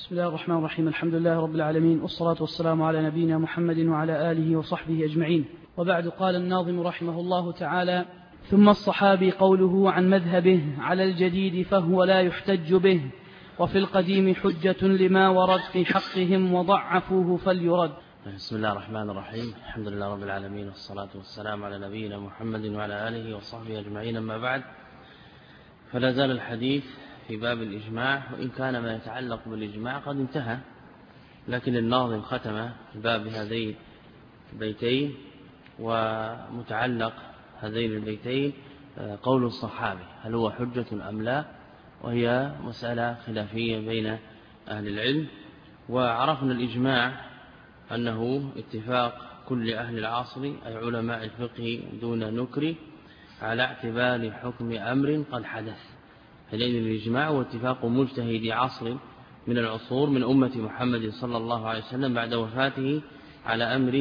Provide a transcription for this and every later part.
بسم الله الرحمن الرحيم. الحمد لله رب العالمين، والصلاة والسلام على نبينا محمد وعلى آله وصحبه أجمعين. وبعد، قال الناظم رحمه الله تعالى: ثم الصحابي قوله عن مذهبه على الجديد فهو لا يحتج به، وفي القديم حجة لما ورد في حقهم وضعفوه فليرد. بسم الله الرحمن الرحيم. الحمد لله رب العالمين، والصلاة والسلام على نبينا محمد وعلى آله وصحبه أجمعين. أما بعد، فلا زال الحديث في باب الإجماع، وإن كان ما يتعلق بالإجماع قد انتهى، لكن الناظم ختم باب هذين البيتين، ومتعلق هذين البيتين قول الصحابي هل هو حجة أم لا، وهي مسألة خلافية بين أهل العلم. وعرفنا الإجماع أنه اتفاق كل أهل العصر أي علماء الفقه دون نكر على اعتبار حكم أمر قد حدث. حينئذ الإجماع هو اتفاق مجتهد عصر من العصور من أمة محمد صلى الله عليه وسلم بعد وفاته على أمر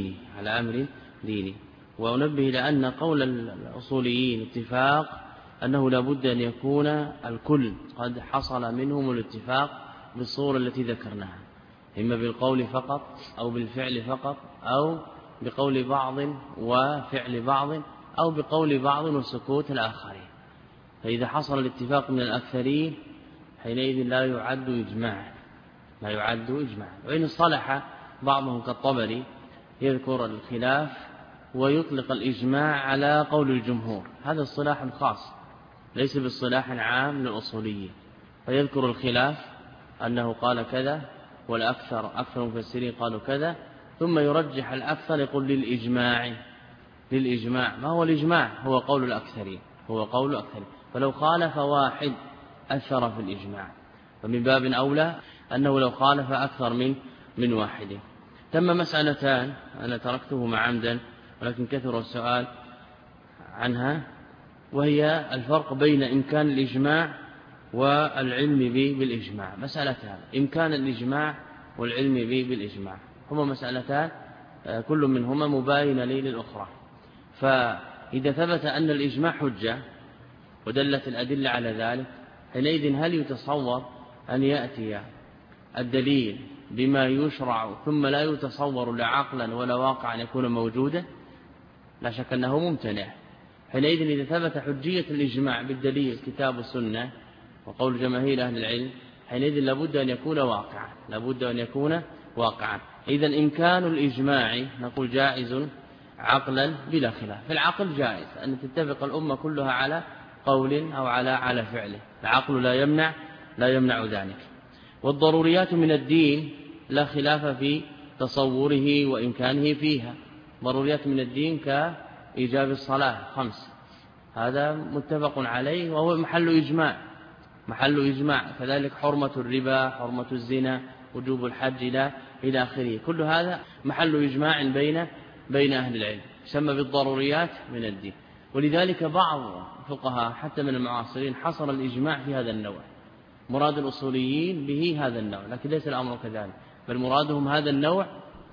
ديني. وأنبه لأن قول الأصوليين اتفاق أنه لا بد أن يكون الكل قد حصل منهم الاتفاق بالصورة التي ذكرناها، إما بالقول فقط أو بالفعل فقط، أو بقول بعض وفعل بعض، أو بقول بعض وسكوت الآخرين. فإذا حصل الاتفاق من الأكثرين حينئذ لا يعد إجماعا. وإن صلح بعضهم كالطبري يذكر الخلاف ويطلق الإجماع على قول الجمهور، هذا الصلاح خاص ليس بالصلاح عام للأصوليين، فيذكر الخلاف أنه قال كذا والأكثر المفسرين قالوا كذا، ثم يرجح الأكثر يقول للإجماع. ما هو الإجماع؟ هو قول الأكثرين. فلو خالف واحد أثر في الإجماع، فمن باب أولى أنه لو خالف أكثر من واحد. تم مسألتان أنا تركتهما عمدا ولكن كثر السؤال عنها، وهي الفرق بين إمكان الإجماع والعلم بالإجماع. مسألتان: إمكان الإجماع والعلم بالإجماع، هما مسألتان كل منهما مباينة للأخرى. فإذا ثبت أن الإجماع حجة ودلت الأدلة على ذلك، حينئذ هل يتصور أن يأتي الدليل بما يشرع ثم لا يتصور لا عقلا ولا واقعا أن يكون موجودا؟ لا شك أنه ممتنع. حينئذ إذا ثبت حجية الإجماع بالدليل كتاب السنة وقول جماهير أهل العلم، حينئذ لابد أن يكون واقعا. إذن إمكان الإجماع نقول جائز عقلا بلا خلاف. في العقل جائز أن تتفق الأمة كلها على قول أو على فعله، العقل لا يمنع ذلك. والضروريات من الدين لا خلاف في تصوره وإمكانه فيها. ضروريات من الدين كإيجاب الصلاة 5، هذا متفق عليه وهو محل إجماع. كذلك حرمة الربا، حرمة الزنا، وجوب الحج إلى آخره، كل هذا محل إجماع بين أهل العلم، يسمى بالضروريات من الدين. ولذلك بعض الفقهاء حتى من المعاصرين حصر الإجماع في هذا النوع، مراد الأصوليين به هذا النوع، لكن ليس الأمر كذلك، بل مرادهم هذا النوع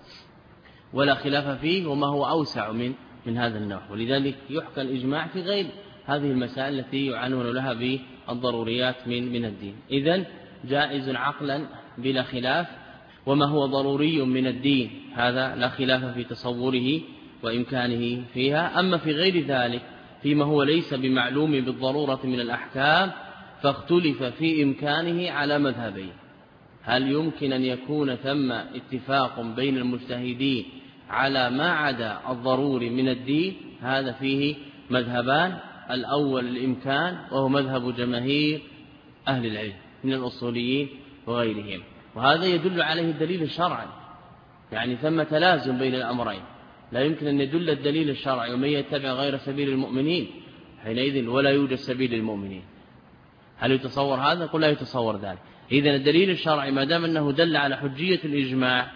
ولا خلاف فيه، وما هو أوسع من هذا النوع. ولذلك يحكى الإجماع في غير هذه المسائل التي يعنون لها بالضروريات من الدين. إذن جائز عقلا بلا خلاف، وما هو ضروري من الدين هذا لا خلاف في تصوره وإمكانه فيها. أما في غير ذلك فيما هو ليس بمعلوم بالضرورة من الأحكام فاختلف في إمكانه على مذهبين: هل يمكن أن يكون ثم اتفاق بين المجتهدين على ما عدا الضروري من الدين؟ هذا فيه مذهبان: الأول الإمكان وهو مذهب جماهير أهل العلم من الأصوليين وغيرهم، وهذا يدل عليه الدليل الشرعي، يعني ثم تلازم بين الأمرين، لا يمكن أن يدل الدليل الشرعي ومن يتبع غير سبيل المؤمنين حينئذ ولا يوجد سبيل المؤمنين. هل يتصور هذا؟ قل لا يتصور ذلك. إذن الدليل الشرعي ما دام أنه دل على حجية الإجماع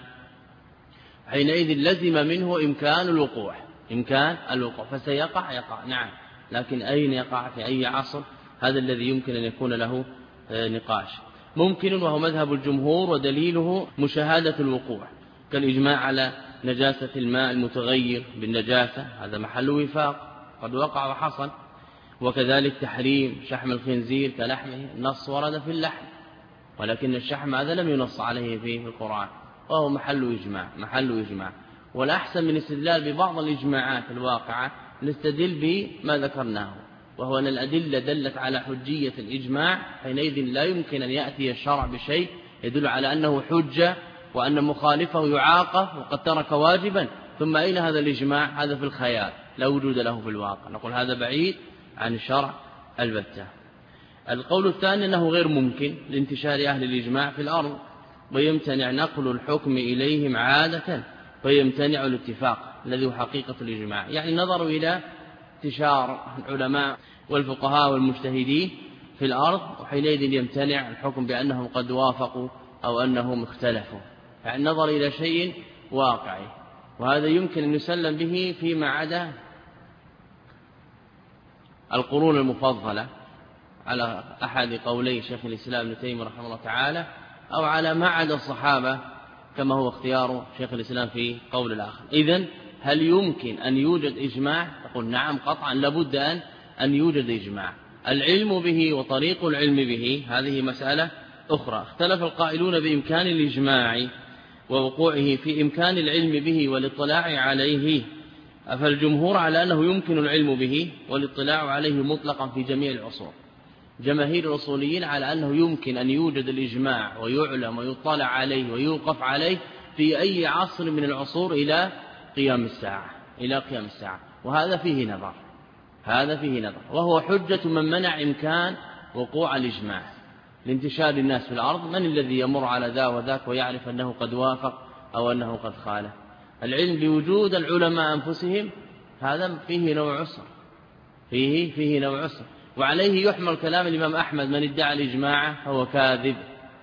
حينئذ لزم منه إمكان الوقوع، فسيقع نعم، لكن أين يقع في أي عصر؟ هذا الذي يمكن أن يكون له نقاش. ممكن وهو مذهب الجمهور ودليله مشاهدة الوقوع، كالإجماع على نجاسة الماء المتغير بالنجاسة، هذا محل وفاق قد وقع وحصل. وكذلك تحريم شحم الخنزير كلحمه، النص ورد في اللحم ولكن الشحم هذا لم ينص عليه في القرآن، وهو محل إجماع. والأحسن من الاستدلال ببعض الإجماعات الواقعة نستدل بما ذكرناه، وهو أن الأدلة دلت على حجية الإجماع، حينئذ لا يمكن أن يأتي الشرع بشيء يدل على أنه حجة وأن مخالفه يعاقب وقد ترك واجبا، ثم أين هذا الإجماع؟ هذا في الخيال لا وجود له في الواقع، نقول هذا بعيد عن الشرع البتة. القول الثاني أنه غير ممكن لانتشار أهل الإجماع في الأرض، ويمتنع نقل الحكم إليهم عادة، ويمتنع الاتفاق الذي هو حقيقة الإجماع. يعني نظروا إلى انتشار العلماء والفقهاء والمجتهدين في الأرض، وحينئذ يمتنع الحكم بأنهم قد وافقوا أو أنهم اختلفوا، يعني نظر إلى شيء واقعي، وهذا يمكن أن يسلم به فيما عدا القرون المفضلة على أحد قولي شيخ الإسلام ابن تيمية رحمه الله تعالى، أو على ما عدا الصحابة كما هو اختيار شيخ الإسلام في قول الآخر. إذن هل يمكن أن يوجد إجماع؟ نقول نعم قطعا لابد أن يوجد إجماع. العلم به وطريق العلم به هذه مسألة أخرى. اختلف القائلون بإمكان الإجماع ووقوعه في إمكان العلم به والاطلاع عليه، فالجمهور على أنه يمكن العلم به والاطلاع عليه مطلقا في جميع العصور. جماهير الأصوليين على أنه يمكن أن يوجد الإجماع ويعلم ويطلع عليه ويوقف عليه في أي عصر من العصور إلى قيام الساعة. وهذا فيه نظر، وهو حجة من منع إمكان وقوع الإجماع لانتشار الناس في الأرض. من الذي يمر على ذا وذاك ويعرف أنه قد وافق أو أنه قد خالف؟ العلم بوجود العلماء أنفسهم هذا فيه نوع عسر، فيه نوع عسر، وعليه يحمل كلام الإمام أحمد: من ادعى الإجماع فهو كاذب.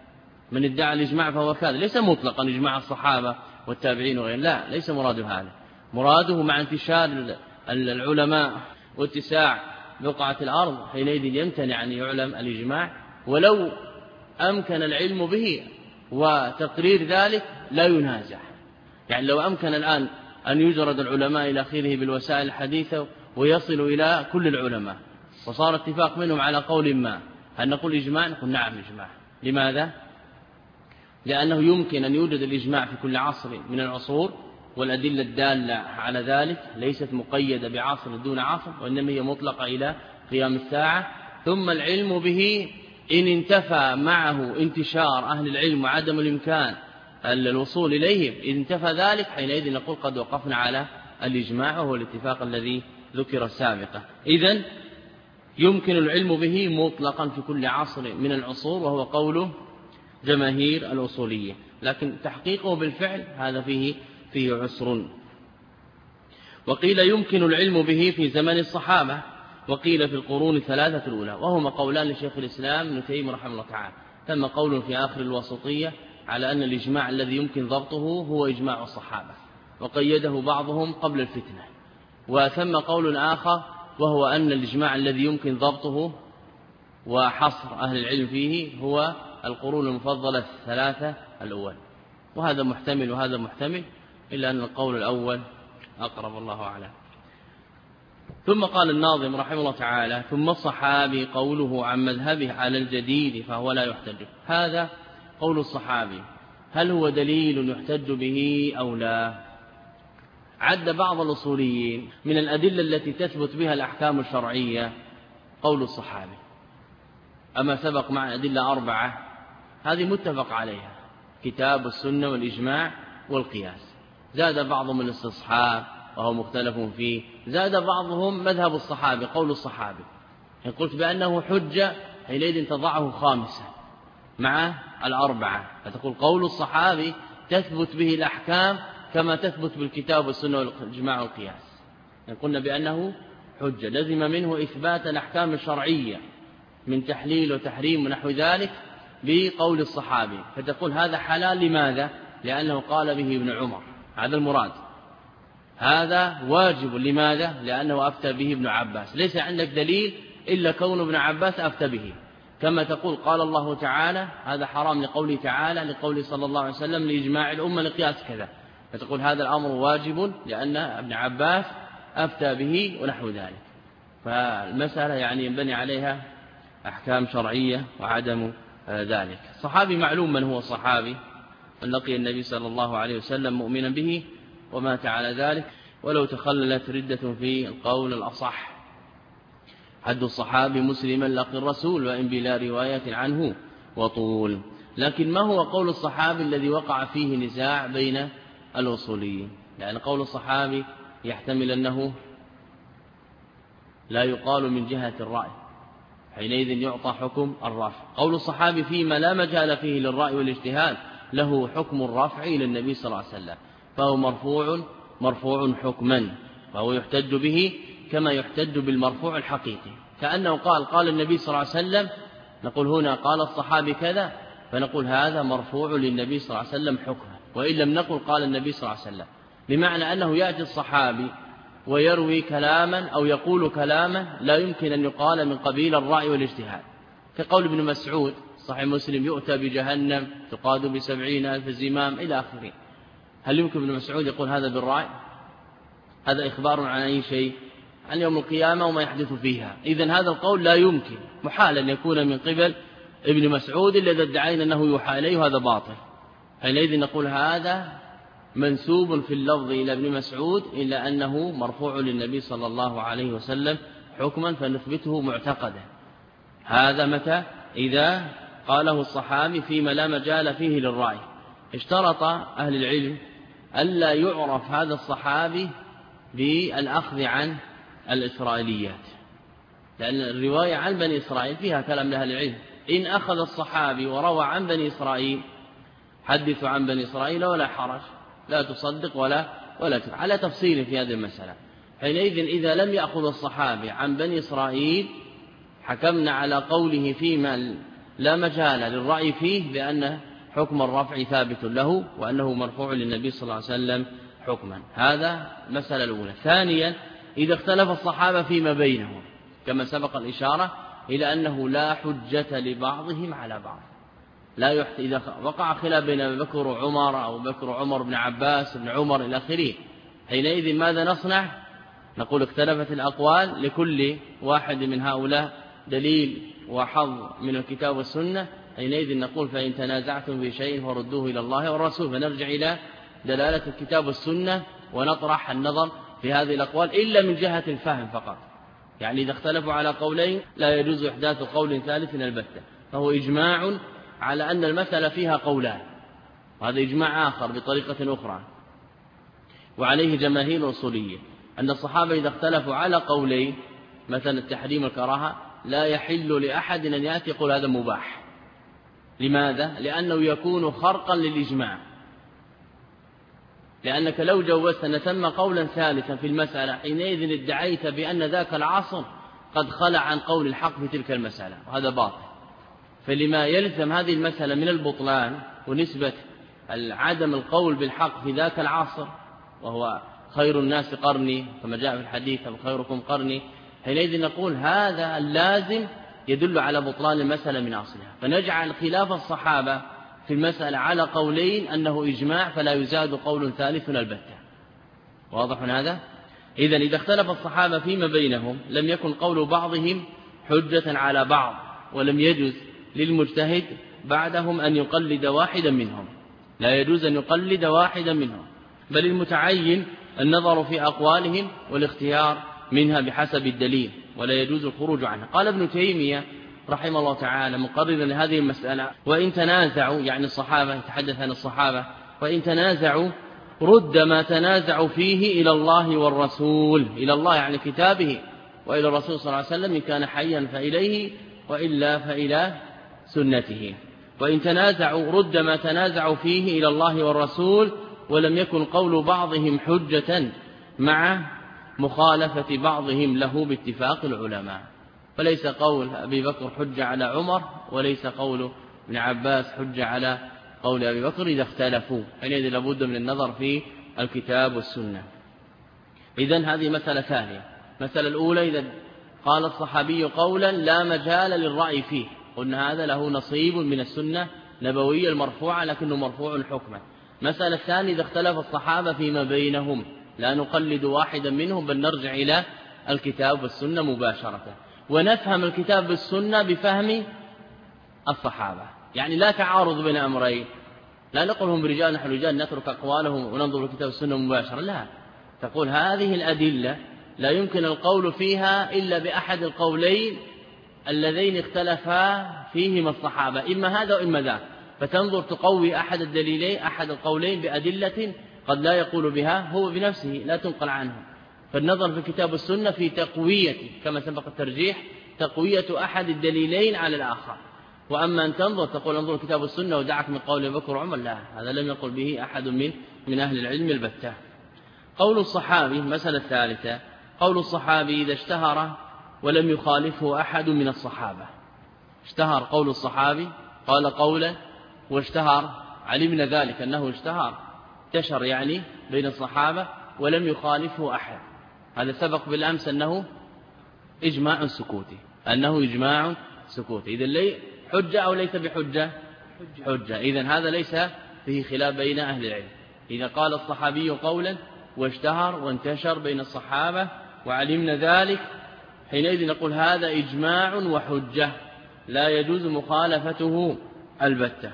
ليس مطلقا إجماع الصحابة والتابعين وغيرهم، لا، ليس مراده هذا. مراده مع انتشار العلماء واتساع بقعة الأرض حينئذ يمتنع أن يعلم الإجماع، ولو أمكن العلم به وتقرير ذلك لا ينازع. يعني لو أمكن الآن أن يجرد العلماء إلى آخره بالوسائل الحديثة ويصل إلى كل العلماء وصار اتفاق منهم على قول ما، هل نقول إجماع؟ نقول نعم إجماع. لماذا؟ لأنه يمكن أن يوجد الإجماع في كل عصر من العصور، والأدلة الدالة على ذلك ليست مقيدة بعصر دون عصر، وإنما هي مطلقة إلى قيام الساعة. ثم العلم به إن انتفى معه انتشار أهل العلم وعدم الإمكان الوصول إليهم، إذ انتفى ذلك حينئذ نقول قد وقفنا على الإجماع، وهو الاتفاق الذي ذكر سابقا. إذن يمكن العلم به مطلقا في كل عصر من العصور، وهو قول جماهير الأصولية، لكن تحقيقه بالفعل هذا فيه عسر. وقيل يمكن العلم به في زمن الصحابة، وقيل في القرون الثلاثة الأولى، وهما قولان لشيخ الإسلام ابن تيمية رحمه الله تعالى. ثم قول في آخر الوسطية على أن الإجماع الذي يمكن ضبطه هو إجماع الصحابة، وقيده بعضهم قبل الفتنة. وثم قول آخر وهو أن الإجماع الذي يمكن ضبطه وحصر أهل العلم فيه هو القرون المفضلة الثلاثة الأول. وهذا محتمل وهذا محتمل، إلا أن القول الأول أقرب، الله أعلم. ثم قال الناظم رحمه الله تعالى: ثم الصحابي قوله عن مذهبه على الجديد فهو لا يحتج. هذا قول الصحابي، هل هو دليل يحتج به أو لا؟ عد بعض الأصوليين من الأدلة التي تثبت بها الأحكام الشرعية قول الصحابي. أما سبق مع أدلة 4 هذه متفق عليها: كتاب السنة والإجماع والقياس. زاد بعضهم الاستصحاب وهو مختلف فيه، زاد بعضهم مذهب الصحابي قول الصحابي. إن قلت بأنه حجة حينئذ تضعه خامسا مع 4، فتقول قول الصحابي تثبت به الأحكام كما تثبت بالكتاب والسنة والإجماع والقياس. إن قلنا بأنه حجة لزم منه إثبات الأحكام الشرعية من تحليل وتحريم ونحو ذلك بقول الصحابي، فتقول هذا حلال. لماذا؟ لأنه قال به ابن عمر، هذا المراد. هذا واجب، لماذا؟ لأنه أفتى به ابن عباس. ليس عندك دليل إلا كون ابن عباس أفتى به. كما تقول قال الله تعالى هذا حرام لقوله تعالى، لقوله صلى الله عليه وسلم لإجماع الأمة لقياس كذا، فتقول هذا الأمر واجب لأن ابن عباس أفتى به ونحو ذلك. فالمسألة يعني ينبني عليها أحكام شرعية وعدم ذلك. الصحابي معلوم من هو الصحابي، من لقي النبي صلى الله عليه وسلم مؤمنا به ومات على ذلك، ولو تخللت ردة في القول الأصح. حد الصحابي مسلما لقي الرسول وإن بلا رواية عنه وطول. لكن ما هو قول الصحابي الذي وقع فيه نزاع بين الأصوليين؟ لأن قول الصحابي يحتمل أنه لا يقال من جهة الرأي، حينئذ يعطى حكم الرفع. قول الصحابي فيما لا مجال فيه للرأي والاجتهاد له حكم الرفع إلى النبي صلى الله عليه وسلم، فهو مرفوع حكما، فهو يحتج به كما يحتج بالمرفوع الحقيقي. كأنه قال النبي صلى الله عليه وسلم، نقول هنا قال الصحابي كذا، فنقول هذا مرفوع للنبي صلى الله عليه وسلم حكما، وإن لم نقل قال النبي صلى الله عليه وسلم، بمعنى أنه يأتي الصحابي ويروي كلاما أو يقول كلاما لا يمكن أن يقال من قبيل الرأي والاجتهاد، كقول ابن مسعود صحيح مسلم يؤتى بجهنم تقاد ب70,000 زمام إلى آخره. هل يمكن ابن مسعود يقول هذا بالرأي؟ هذا إخبار عن أي شيء؟ عن يوم القيامة وما يحدث فيها. إذن هذا القول لا يمكن، محال أن يكون من قبل ابن مسعود الذي ادعينا أنه يوحى إليه، وهذا باطل. حينئذ نقول هذا منسوب في اللفظ إلى ابن مسعود إلا أنه مرفوع للنبي صلى الله عليه وسلم حكما، فنثبته معتقدا. هذا متى؟ إذا قاله الصحابي فيما لا مجال فيه للرأي. اشترط أهل العلم ألا يعرف هذا الصحابي بالأخذ عن الإسرائيليات، لأن الرواية عن بني إسرائيل فيها كلام لأهل العلم. إن أخذ الصحابي وروى عن بني إسرائيل حدثوا عن بني إسرائيل ولا حرج، لا تصدق ولا تفعل، على تفصيل في هذه المسألة. حينئذ إذا لم يأخذ الصحابي عن بني إسرائيل حكمنا على قوله فيما لا مجال للرأي فيه بأن حكم الرفع ثابت له وأنه مرفوع للنبي صلى الله عليه وسلم حكما. هذا المسألة الأولى. ثانيا، إذا اختلف الصحابة فيما بينهم كما سبق الإشارة إلى أنه لا حجة لبعضهم على بعض، إذا وقع خلاف بين أبي بكر وعمر أو بكر وعمر بن عباس بن عمر إلى آخره، حينئذ ماذا نصنع؟ نقول اختلفت الأقوال، لكل واحد من هؤلاء دليل وحظ من الكتاب والسنة. حينئذ نقول فإن تنازعتم في شيء فردوه إلى الله والرسول، فنرجع إلى دلالة الكتاب والسنة ونطرح النظر في هذه الأقوال إلا من جهة الفهم فقط. يعني إذا اختلفوا على قولين لا يجوز إحداث قول ثالث البتة، فهو إجماع على أن المسألة فيها قولان، وهذا إجماع آخر بطريقة أخرى، وعليه جماهير الأصولية أن الصحابة إذا اختلفوا على قولين مثلا التحريم والكراهة لا يحل لأحد أن يأتي يقول هذا مباح. لماذا؟ لأنه يكون خرقا للإجماع، لأنك لو جوزت أن تم قولا ثالثا في المسألة حينئذ ادعيت بأن ذاك العصر قد خلع عن قول الحق في تلك المسألة، وهذا باطل. فلما يلزم هذه المسألة من البطلان ونسبة عدم القول بالحق في ذاك العصر، وهو خير الناس قرني كما جاء في الحديث خيركم قرني، حينئذ نقول هذا اللازم يدل على بطلان المسألة من أصلها، فنجعل خلاف الصحابة في المسألة على قولين أنه إجماع فلا يزاد قول ثالث البتة. واضح هذا؟ إذن إذا اختلف الصحابة فيما بينهم لم يكن قول بعضهم حجة على بعض، ولم يجوز للمجتهد بعدهم أن يقلد واحدا منهم، لا يجوز أن يقلد واحدا منهم، بل المتعين النظر في أقوالهم والاختيار منها بحسب الدليل، ولا يجوز الخروج عنها. قال ابن تيمية رحمه الله تعالى مقررا لهذه المسألة: وإن تنازعوا، يعني الصحابة، يتحدث عن الصحابة، وإن تنازعوا رد ما تنازعوا فيه إلى الله والرسول، إلى الله يعني كتابه، وإلى الرسول صلى الله عليه وسلم إن كان حيا فإليه وإلا فإلى سنته. وإن تنازعوا رد ما تنازعوا فيه إلى الله والرسول، ولم يكن قول بعضهم حجة مع مخالفة بعضهم له باتفاق العلماء. فليس قول أبي بكر حجة على عمر، وليس قول ابن عباس حجة على قول أبي بكر إذا اختلفوا، حينئذ لابد من النظر في الكتاب والسنة. إذن هذه مسألة ثانية. مسألة الأولى: إذا قال الصحابي قولا لا مجال للرأي فيه، قلنا هذا له نصيب من السنة نبوية المرفوعة لكنه مرفوع حكما. مسألة الثانية: إذا اختلف الصحابة فيما بينهم لا نقلد واحدا منهم بل نرجع إلى الكتاب والسنة مباشرة، ونفهم الكتاب والسنة بفهم الصحابة، يعني لا تعارض بين أمرين، لا نقول هم رجال نحن رجال نترك أقوالهم وننظر الكتاب والسنة مباشرة، لا، تقول هذه الأدلة لا يمكن القول فيها إلا بأحد القولين اللذين اختلفا فيهما الصحابة، إما هذا وإما ذاك، فتنظر تقوي أحد الدليلين أحد القولين بأدلة قد لا يقول بها هو بنفسه لا تنقل عنه، فالنظر في الكتاب والسنة في تقوية كما سبق الترجيح تقوية أحد الدليلين على الآخر. وأما أن تنظر تقول انظر الكتاب والسنة ودعك من قول بكر وعمر، لا، هذا لم يقل به أحد من أهل العلم البتة. قول الصحابي مسألة ثالثة، قول الصحابي إذا اشتهر ولم يخالفه أحد من الصحابة، اشتهر قول الصحابي قال قولا واشتهر، علمنا ذلك أنه اشتهر انتشر يعني بين الصحابة ولم يخالفه أحد، هذا سبق بالأمس أنه إجماع سكوتي، أنه إجماع سكوتي، إذن لي حجة أو ليس بحجة؟ حجة، إذن هذا ليس فيه خلاف بين أهل العلم. إذا قال الصحابي قولا واشتهر وانتشر بين الصحابة وعلمنا ذلك، حينئذ نقول هذا إجماع وحجة لا يجوز مخالفته البتة.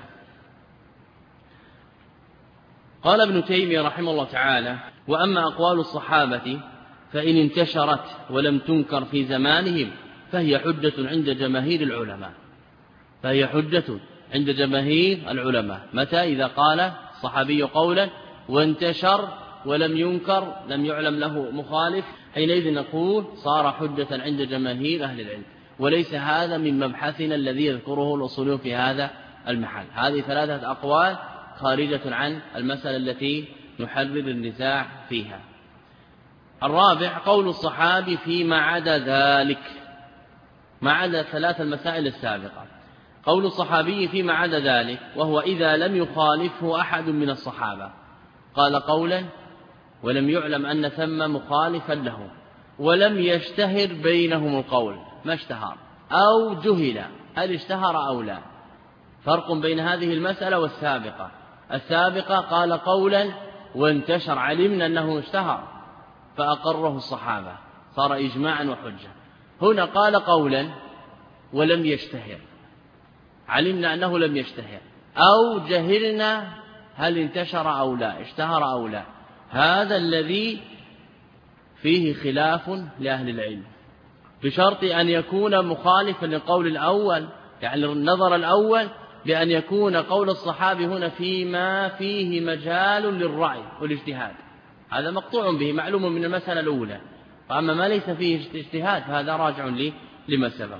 قال ابن تيمية رحمه الله تعالى: وأما أقوال الصحابة فإن انتشرت ولم تنكر في زمانهم فهي حجة عند جماهير العلماء، فهي حجة عند جماهير العلماء. متى؟ إذا قال الصحابي قولا وانتشر ولم ينكر لم يعلم له مخالف، حينئذ نقول صار حجة عند جماهير أهل العلم، وليس هذا من مبحثنا الذي يذكره الأصوليون في هذا المحل. هذه ثلاثة أقوال خارجة عن المسألة التي نحرر النزاع فيها. الرابع قول الصحابي فيما عدا ذلك، ما عدا ثلاث المسائل السابقة، قول الصحابي فيما عدا ذلك وهو إذا لم يخالفه أحد من الصحابة، قال قولا ولم يعلم أن ثم مخالفا له ولم يشتهر بينهم القول، ما اشتهر أو جهل هل اشتهر أو لا، فرق بين هذه المسألة والسابقة. السابقة قال قولا وانتشر علمنا أنه اشتهر فأقره الصحابة صار إجماعا وحجة، هنا قال قولا ولم يشتهر علمنا أنه لم يشتهر أو جهلنا هل انتشر أو لا اشتهر أو لا، هذا الذي فيه خلاف لأهل العلم بشرط أن يكون مخالفا للقول الأول، يعني النظر الأول بأن يكون قول الصحابي هنا فيما فيه مجال للرأي والاجتهاد، هذا مقطوع به معلوم من المسألة الأولى، وأما ما ليس فيه اجتهاد فهذا راجع لما سبق.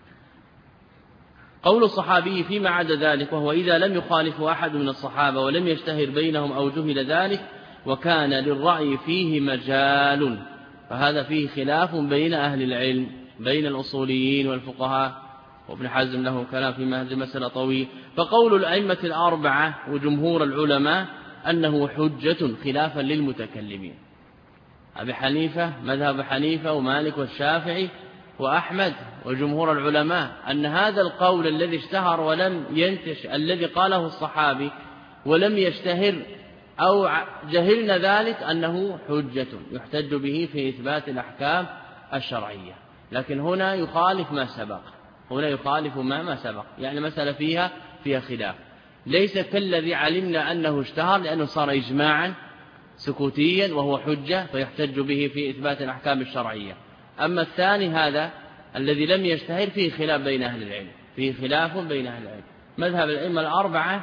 قول الصحابي فيما عدا ذلك وهو إذا لم يخالف أحد من الصحابة ولم يشتهر بينهم أو جهل ذلك وكان للرأي فيه مجال، فهذا فيه خلاف بين أهل العلم بين الأصوليين والفقهاء، وابن حزم له كلام في هذه المسألة طويل. فقول الأئمة الأربعة وجمهور العلماء أنه حجة خلافا للمتكلمين، أبي حنيفة مذهب حنيفة ومالك والشافعي وأحمد وجمهور العلماء أن هذا القول الذي اشتهر ولم ينتشر الذي قاله الصحابي ولم يشتهر أو جهلنا ذلك أنه حجة يحتج به في إثبات الأحكام الشرعية، لكن هنا يخالف ما سبق، هنا يخالف ما سبق، يعني مسألة فيها خلاف، ليس كالذي علمنا أنه اشتهر لأنه صار إجماعا سكوتيا وهو حجة فيحتج به في إثبات الأحكام الشرعية. أما الثاني هذا الذي لم يشتهر فيه خلاف بين أهل العلم، فيه خلاف بين أهل العلم. مذهب الأئمة الأربعة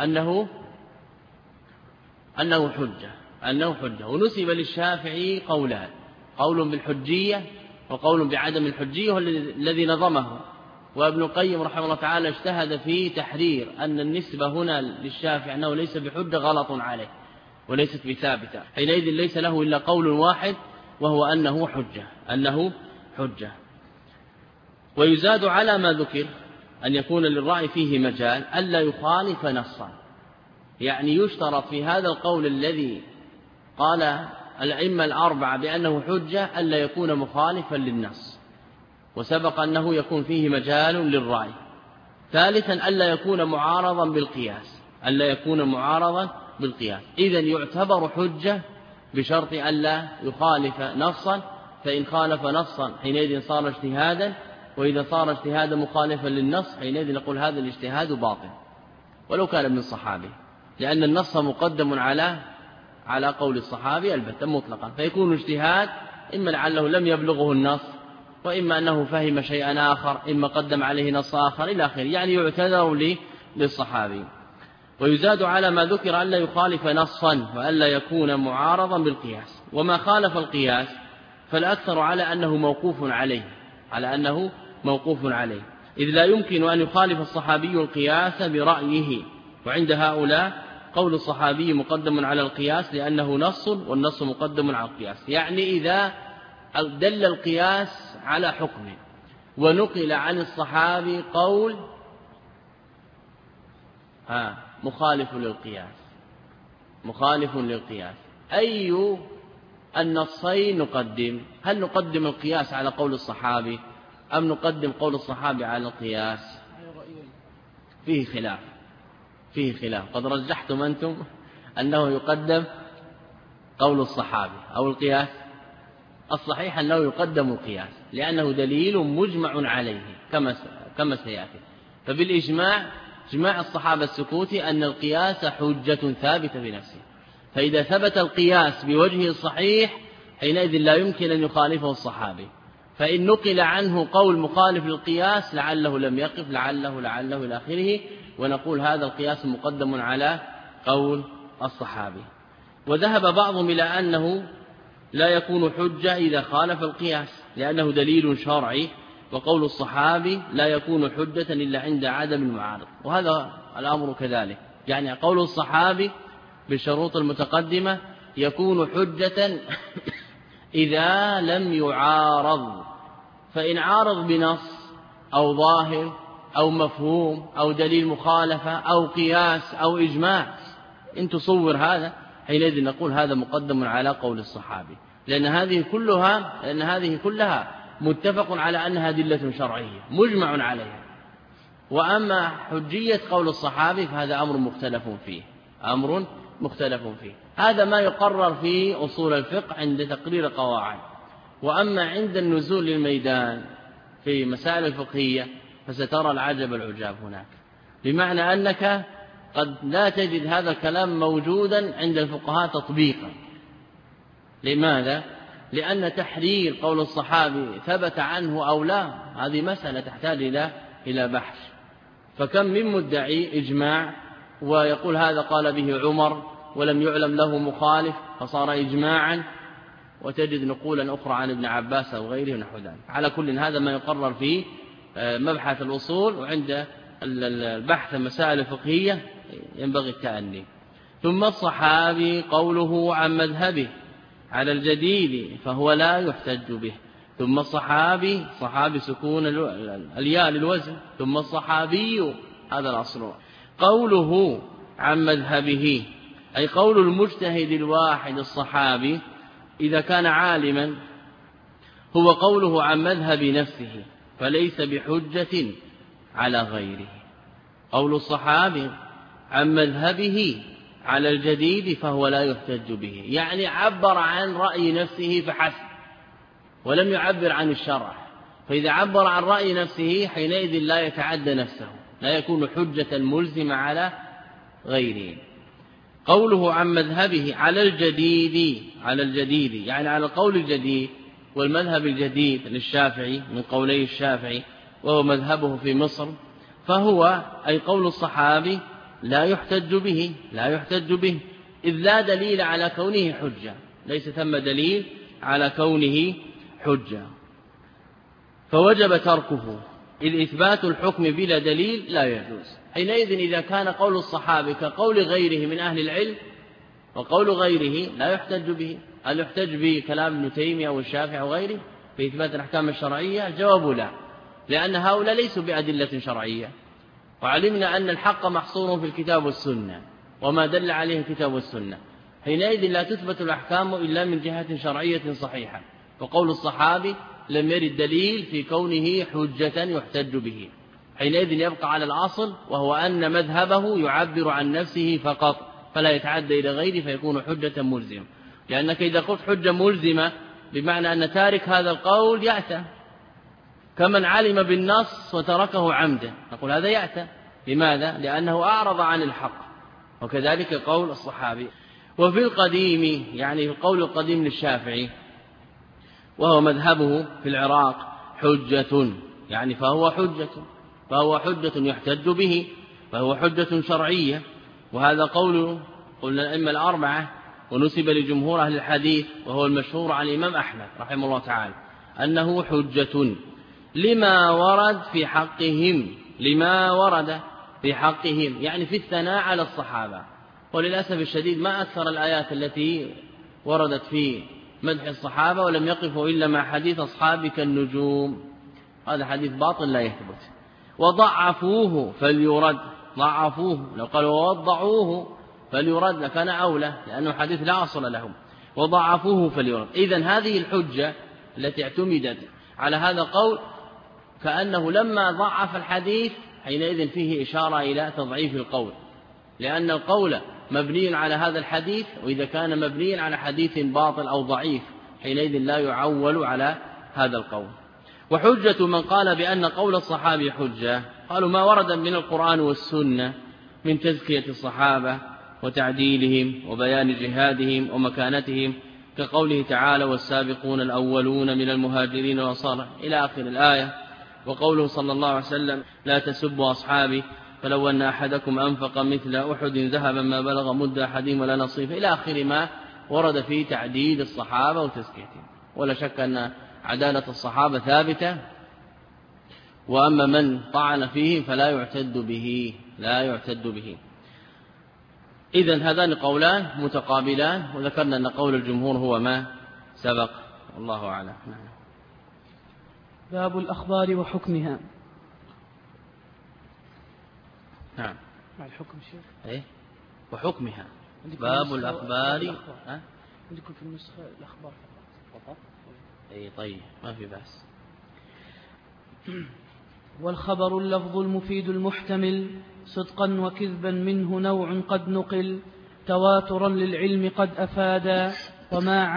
أنه حجة، ونسب للشافعي قولان، قول بالحجية وقول بعدم الحجية، هو الذي نظمه، وابن القيم رحمه الله تعالى اجتهد في تحرير أن النسبة هنا للشافعي أنه ليس بحجة غلط عليه وليست بثابتة، حينئذ ليس له إلا قول واحد وهو أنه حجة. ويزاد على ما ذكر أن يكون للرأي فيه مجال ألا يخالف نصا، يعني يشترط في هذا القول الذي قال الأئمة الأربعة بأنه حجة ألا يكون مخالفا للنص، وسبق أنه يكون فيه مجال للرأي. ثالثا ألا يكون معارضا بالقياس، إذن يعتبر حجة بشرط ألا يخالف نصا، فإن خالف نصا حينئذ صار اجتهادا، وإذا صار اجتهادا مخالفا للنص حينئذ نقول هذا الاجتهاد باطل ولو كان من الصحابي، لأن النص مقدم على قول الصحابي البتة مطلقا، فيكون اجتهاد إما لعله لم يبلغه النص، وإما أنه فهم شيئا آخر، إما قدم عليه نص آخر إلى آخره، يعني يعتذر للصحابي. ويزاد على ما ذكر ألا يخالف نصا وألا يكون معارضا بالقياس. وما خالف القياس فالأكثر على أنه موقوف عليه، إذ لا يمكن أن يخالف الصحابي القياس برأيه، وعند هؤلاء قول الصحابي مقدم على القياس لأنه نص، والنص مقدم على القياس. يعني إذا دل القياس على حكم ونقل عن الصحابي قول مخالف للقياس، أي النصين نقدم؟ هل نقدم القياس على قول الصحابي أم نقدم قول الصحابي على القياس؟ فيه خلاف. قد رجحتم أنتم أنه يقدم قول الصحابي أو القياس. الصحيح أنه يقدم القياس لأنه دليل مجمع عليه كما سيأتي. فبالإجماع إجماع الصحابة السكوتي أن القياس حجة ثابتة بنفسه، فإذا ثبت القياس بوجهه الصحيح حينئذ لا يمكن أن يخالفه الصحابي. فإن نقل عنه قول مخالف للقياس لعله لم يقف، لعله إلى آخره، ونقول هذا القياس مقدم على قول الصحابي. وذهب بعضهم إلى أنه لا يكون حجة إذا خالف القياس لأنه دليل شرعي، وقول الصحابي لا يكون حجة إلا عند عدم المعارض، وهذا الأمر كذلك. يعني قول الصحابي بالشروط المتقدمة يكون حجة إذا لم يعارض، فإن عارض بنص أو ظاهر أو مفهوم أو دليل مخالفة أو قياس أو إجماع إن تصور هذا حينئذ نقول هذا مقدم على قول الصحابي، لأن هذه كلها متفق على أنها أدلة شرعية مجمع عليها. وأما حجية قول الصحابي فهذا أمر مختلف فيه. هذا ما يقرر في أصول الفقه عند تقرير قواعد. وأما عند النزول للميدان في مسائل الفقهية فسترى العجب العجاب هناك، بمعنى أنك قد لا تجد هذا الكلام موجودا عند الفقهاء تطبيقا. لماذا؟ لأن تحرير قول الصحابي ثبت عنه أو لا هذه مسألة تحتاج إلى بحث. فكم من مدعي إجماع ويقول هذا قال به عمر ولم يعلم له مخالف فصار إجماعا، وتجد نقولا أخرى عن ابن عباس أو غيره نحو ذلك. على كل هذا ما يقرر في مبحث الأصول، وعند البحث المسائل الفقهية ينبغي التأني. ثم الصحابي قوله عن مذهبه على الجديد فهو لا يحتج به. ثم الصحابي صحابي سكون الياء للوزن، ثم الصحابي هذا الأصل. قوله عن مذهبه أي قول المجتهد الواحد الصحابي إذا كان عالما هو قوله عن مذهب نفسه فليس بحجة على غيره. قول الصحابي عن مذهبه على الجديد فهو لا يحتج به، يعني عبر عن رأي نفسه فحسب ولم يعبر عن الشرع، فإذا عبر عن رأي نفسه حينئذ لا يتعدى نفسه، لا يكون حجة ملزمة على غيره. قوله عن مذهبه على الجديد يعني على القول الجديد والمذهب الجديد للشافعي من قولي الشافعي وهو مذهبه في مصر، فهو أي قول الصحابي لا يحتج به إذ لا دليل على كونه حجة، ليس ثم دليل على كونه حجة، فوجب تركه إذ إثبات الحكم بلا دليل لا يجوز. حينئذ إذا كان قول الصحابي كقول غيره من أهل العلم وقول غيره لا يحتج به، هل يحتج بكلام ابن تيمية والشافعي وغيره في إثبات الأحكام الشرعية؟ الجواب لا، لأن هؤلاء ليسوا بأدلة شرعية، وعلمنا أن الحق محصور في الكتاب والسنة وما دل عليه الكتاب والسنة. حينئذ لا تثبت الأحكام إلا من جهة شرعية صحيحة، وقول الصحابي لم يرد دليل في كونه حجة يحتج به. حينئذ يبقى على الأصل وهو أن مذهبه يعبر عن نفسه فقط فلا يتعدى إلى غيره فيكون حجة ملزمة، لأنك إذا قلت حجة ملزمة بمعنى أن تارك هذا القول يأثم، كمن علم بالنص وتركه عمدا، نقول هذا يأتى. لماذا؟ لأنه أعرض عن الحق. وكذلك قول الصحابي. وفي القديم، يعني في القول القديم للشافعي وهو مذهبه في العراق، حجة، يعني فهو حجة يحتج به، فهو حجة شرعية. وهذا قول قلنا الأئمة الأربعة، ونسب لجمهور أهل الحديث، وهو المشهور عن الإمام أحمد رحمه الله تعالى أنه حجة لما ورد في حقهم، يعني في الثناء على الصحابة. وللأسف الشديد ما أكثر الآيات التي وردت في مدح الصحابة ولم يقفوا إلا مع حديث أصحابك النجوم، هذا حديث باطل لا يثبت. وضعفوه فليرد، لو قالوا ووضعوه فليرد لكان أولى، لأنه حديث لا أصل لهم. وضعفوه فليرد. إذن هذه الحجة التي اعتمدت على هذا القول كأنه لما ضعف الحديث حينئذ فيه إشارة إلى تضعيف القول، لأن القول مبني على هذا الحديث، وإذا كان مبني على حديث باطل أو ضعيف حينئذ لا يعول على هذا القول. وحجة من قال بأن قول الصحابي حجة، قالوا ما ورد من القرآن والسنة من تزكية الصحابة وتعديلهم وبيان جهادهم ومكانتهم، كقوله تعالى والسابقون الأولون من المهاجرين والأنصار إلى آخر الآية. وقوله صلى الله عليه وسلم لا تسبوا أصحابي فلو أن أحدكم أنفق مثل أحد ذهبا ما بلغ مد أحدهم ولا نصيفه، إلى آخر ما ورد في تعديل الصحابة وتزكيتهم. ولا شك أن عدالة الصحابة ثابتة، وأما من طعن فيهم فلا يعتد به. إذن هذان قولان متقابلان، وذكرنا أن قول الجمهور هو ما سبق، والله أعلم. باب الأخبار وحكمها. نعم. مع الحكم شيخ. إيه؟ وحكمها. باب الأخبار. عندكم في النسخة الأخبار فقط. إيه طيب ما في بأس. والخبر اللفظ المفيد المحتمل صدقا وكذبا منه نوع قد نقل تواترا للعلم قد أفادا وما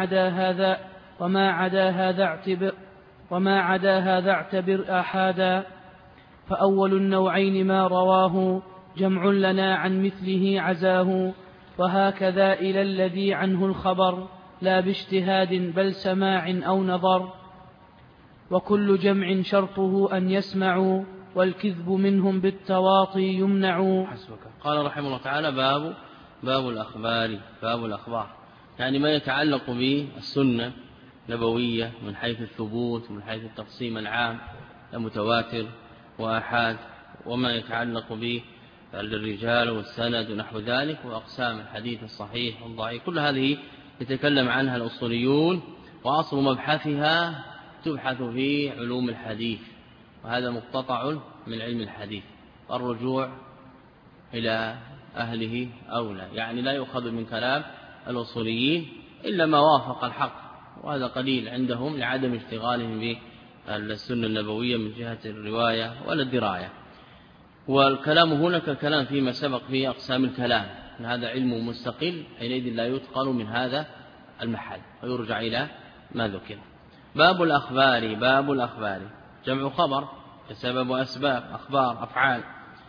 عدا هذا اعتبر آحادا. فأول النوعين ما رواه جمع لنا عن مثله عزاه، وهكذا إلى الذي عنه الخبر لا باجتهاد بل سماع أو نظر. وكل جمع شرطه أن يسمعوا والكذب منهم بالتواطي يمنع. حسبك. قال رحمه الله تعالى باب الأخبار، يعني ما يتعلق بالسنة نبوية من حيث الثبوت، من حيث التقسيم العام المتواتر وآحاد، وما يتعلق بالرجال والسند ونحو ذلك، وأقسام الحديث الصحيح والضعيف، كل هذه يتكلم عنها الأصوليون، وأصل مبحثها تبحث في علوم الحديث، وهذا مقتطع من علم الحديث. الرجوع إلى أهله أولى، يعني لا يؤخذ من كلام الأصوليين إلا ما وافق الحق، وهذا قليل عندهم لعدم اشتغالهم بالسنة النبوية من جهة الرواية ولا الدراية. والكلام هنا كالكلام فيما سبق في أقسام الكلام، هذا علم مستقل حينئذ لا يتقن من هذا المحل ويرجع إلى ما ذكر. باب الأخبار جمع خبر كسبب وأسباب، أخبار أفعال.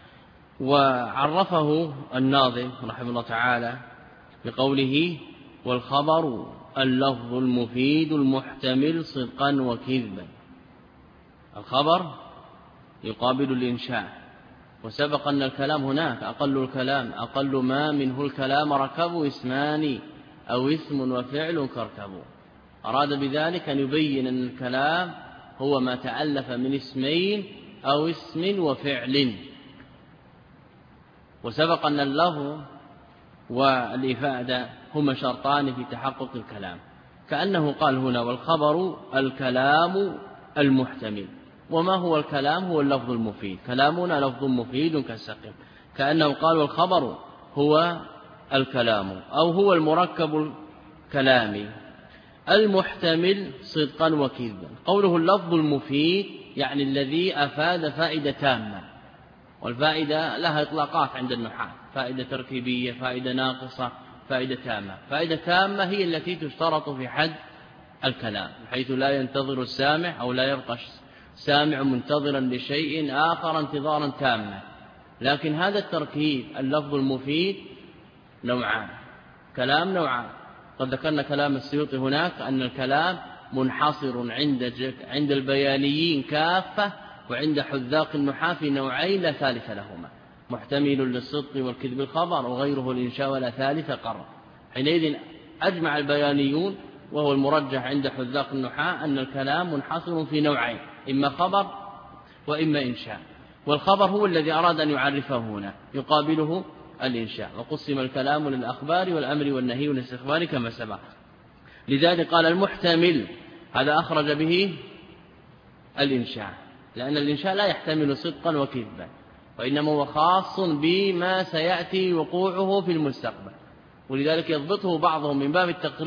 وعرفه الناظم رحمه الله تعالى بقوله والخبر اللفظ المفيد المحتمل صدقا وكذبا. الخبر يقابل الإنشاء، وسبق أن الكلام هناك أقل ما منه الكلام ركب اسمان أو اسم وفعل كركب. أراد بذلك أن يبين أن الكلام هو ما تألف من اسمين أو اسم وفعل. وسبق أن اللفظ والإفادة هما شرطان في تحقق الكلام، كأنه قال هنا والخبر الكلام المحتمل. وما هو الكلام؟ هو اللفظ المفيد، كلامنا لفظ مفيد كالسقم، كأنه قال والخبر هو الكلام أو هو المركب الكلامي المحتمل صدقا وكذبا. قوله اللفظ المفيد يعني الذي أفاد فائدة تامة، والفائدة لها إطلاقات عند النحاة، فائدة تركيبية، فائدة ناقصة، فائدة تامة. فائدة تامة هي التي تشترط في حد الكلام، حيث لا ينتظر السامع أو لا يبقى سامع منتظرا لشيء آخر انتظارا تاما. لكن هذا التركيب اللفظ المفيد نوعان، كلام نوعان. قد ذكرنا كلام السيوطي هناك أن الكلام منحصر عند البيانيين كافة، وعند حذاق النحاة في نوعين لا ثالث لهما، محتمل للصدق والكذب الخبر، وغيره الإنشاء ولا ثالث قرر. حينئذ أجمع البيانيون وهو المرجح عند حذاق النحاة أن الكلام منحصر في نوعين، إما خبر وإما إنشاء، والخبر هو الذي أراد أن يعرفه هنا، يقابله الإنشاء. وقسم الكلام للأخبار والأمر والنهي والاستخبار كما سبق. لذلك قال المحتمل، هذا أخرج به الإنشاء، لأن الإنشاء لا يحتمل صدقا وكذبا، وإنما هو خاص بما سيأتي وقوعه في المستقبل. ولذلك يضبطه بعضهم من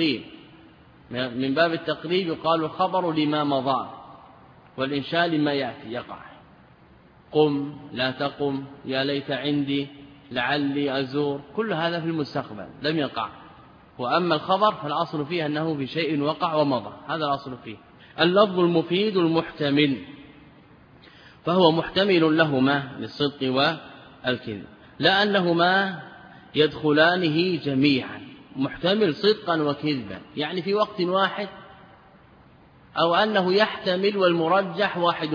باب التقريب يقال الخبر لما مضى، والإنشاء لما يأتي يقع. قم، لا تقم، يا ليت عندي، لعلي أزور، كل هذا في المستقبل لم يقع. وأما الخبر فالأصل فيه أنه في شيء وقع ومضى، هذا الأصل فيه. اللفظ المفيد المحتمل، فهو محتمل لهما للصدق والكذب، لا أنهما يدخلانه جميعا، محتمل صدقا وكذبا، يعني في وقت واحد، أو أنه يحتمل والمرجح واحد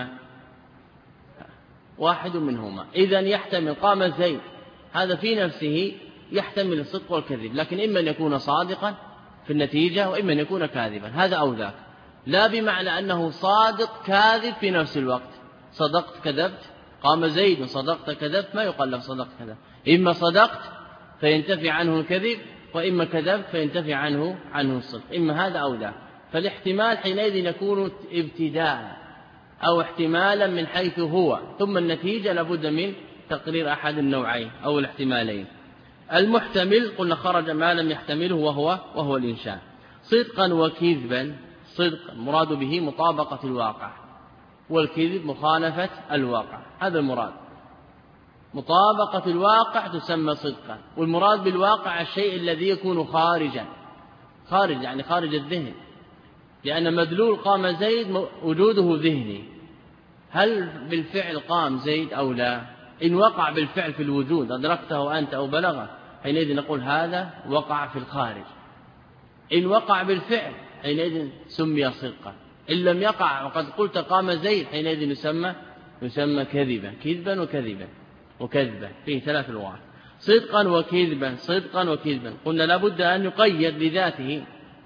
منهما. إذن يحتمل قام زيد، هذا في نفسه يحتمل الصدق والكذب، لكن إما أن يكون صادقا في النتيجة وإما أن يكون كاذبا، هذا أو ذاك، لا بمعنى أنه صادق كاذب في نفس الوقت. صدقت كذبت، قام زيد صدقت كذبت، ما يقال له صدقت كذبت، إما صدقت فينتفي عنه الكذب، وإما كذبت فينتفي عنه الصدق، إما هذا أو ذاك. فالاحتمال حينئذ يكون ابتداء أو احتمالا من حيث هو، ثم النتيجة لابد من تقرير أحد النوعين أو الاحتمالين. المحتمل قلنا خرج ما لم يحتمله وهو الإنشاء. صدقا وكذبا، صدق المراد به مطابقة الواقع، والكذب مخالفة الواقع، هذا المراد. مطابقة الواقع تسمى صدقا، والمراد بالواقع الشيء الذي يكون خارج يعني خارج الذهن، لأن مدلول قام زيد وجوده ذهني، هل بالفعل قام زيد أو لا؟ إن وقع بالفعل في الوجود أدركته أنت أو بلغه، حينئذ نقول هذا وقع في الخارج. إن وقع بالفعل حينئذ سمي صدقا، إن لم يقع وقد قلت قام زيد حينئذ يسمى كذبا وكذبا فيه 3 لغات. صدقا وكذبا قلنا لابد أن يقيد لذاته،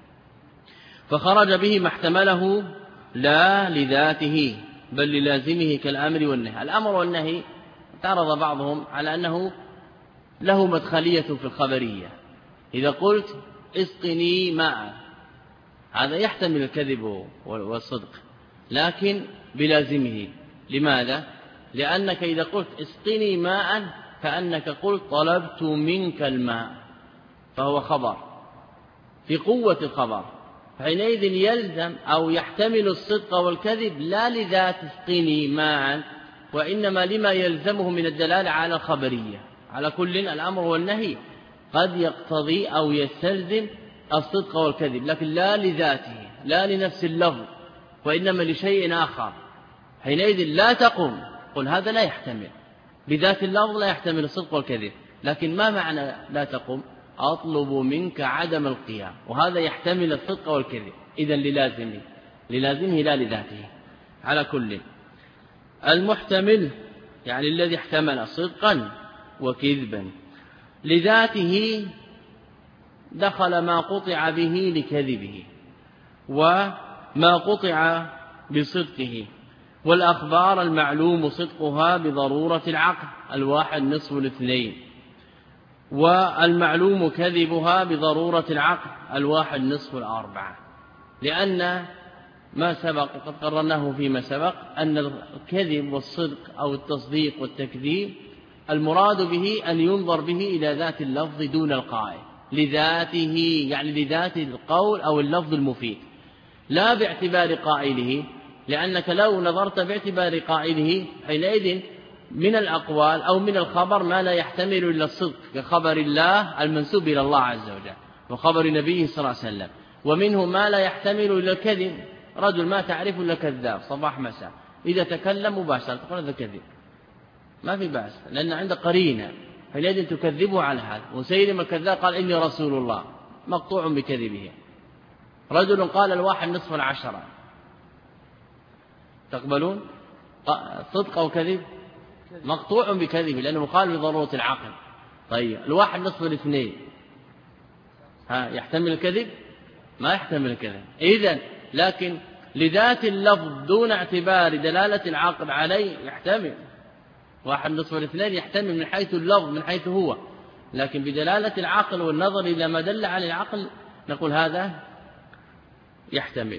فخرج به ما احتمله لا لذاته بل للازمه كالأمر والنهي. الأمر والنهي اعترض بعضهم على أنه له مدخلية في الخبرية. إذا قلت اسقني ماء، هذا يحتمل الكذب والصدق لكن بلازمه. لماذا؟ لأنك إذا قلت اسقني ماء كأنك قلت طلبت منك الماء، فهو خبر في قوة الخبر، حينئذ يلزم أو يحتمل الصدق والكذب لا لذات اسقني ماء، وإنما لما يلزمه من الدلالة على الخبرية. على كل الأمر والنهي قد يقتضي أو يستلزم الصدق والكذب، لكن لا لذاته، لا لنفس اللفظ، وإنما لشيء آخر. حينئذ لا تقم، قل هذا لا يحتمل بذات اللفظ، لا يحتمل الصدق والكذب. لكن ما معنى لا تقم؟ أطلب منك عدم القيام، وهذا يحتمل الصدق والكذب، إذن للازمه لا لذاته. على كل المحتمل يعني الذي احتمل صدقا وكذبا، لذاته دخل ما قطع به لكذبه وما قطع بصدقه، والأخبار المعلوم صدقها بضرورة العقل 1/2، والمعلوم كذبها بضرورة العقل 1/4. لأن ما سبق قد قررناه فيما سبق أن الكذب والصدق أو التصديق والتكذيب المراد به أن ينظر به إلى ذات اللفظ دون القائل، لذاته يعني لذات القول أو اللفظ المفيد، لا باعتبار قائله. لأنك لو نظرت باعتبار قائله حينئذ من الأقوال أو من الخبر ما لا يحتمل إلا الصدق، كخبر الله المنسوب إلى الله عز وجل وخبر نبيه صلى الله عليه وسلم، ومنه ما لا يحتمل إلا الكذب رجل ما تعرف إلا كذاب صباح مساء، إذا تكلم مباشرة تقول هذا كذب، ما في بأس، لأن عندك قرينة حينئذ تكذبه على هذا. وسيلم الكذاب قال إني رسول الله، مقطوع بكذبه. رجل قال الواحد نصف العشرة، تقبلون صدق أو كذب؟ مقطوع بكذبه لأنه مخالف لضرورة العقل. طيب الواحد نصف الاثنين، يحتمل الكذب؟ ما يحتمل الكذب. إذن لكن لذات اللفظ دون اعتبار دلالة العقل عليه يحتمل. واحد نصف الاثنين يحتمل من حيث اللفظ من حيث هو، لكن بدلالة العقل والنظر إلى ما دل على العقل نقول هذا يحتمل.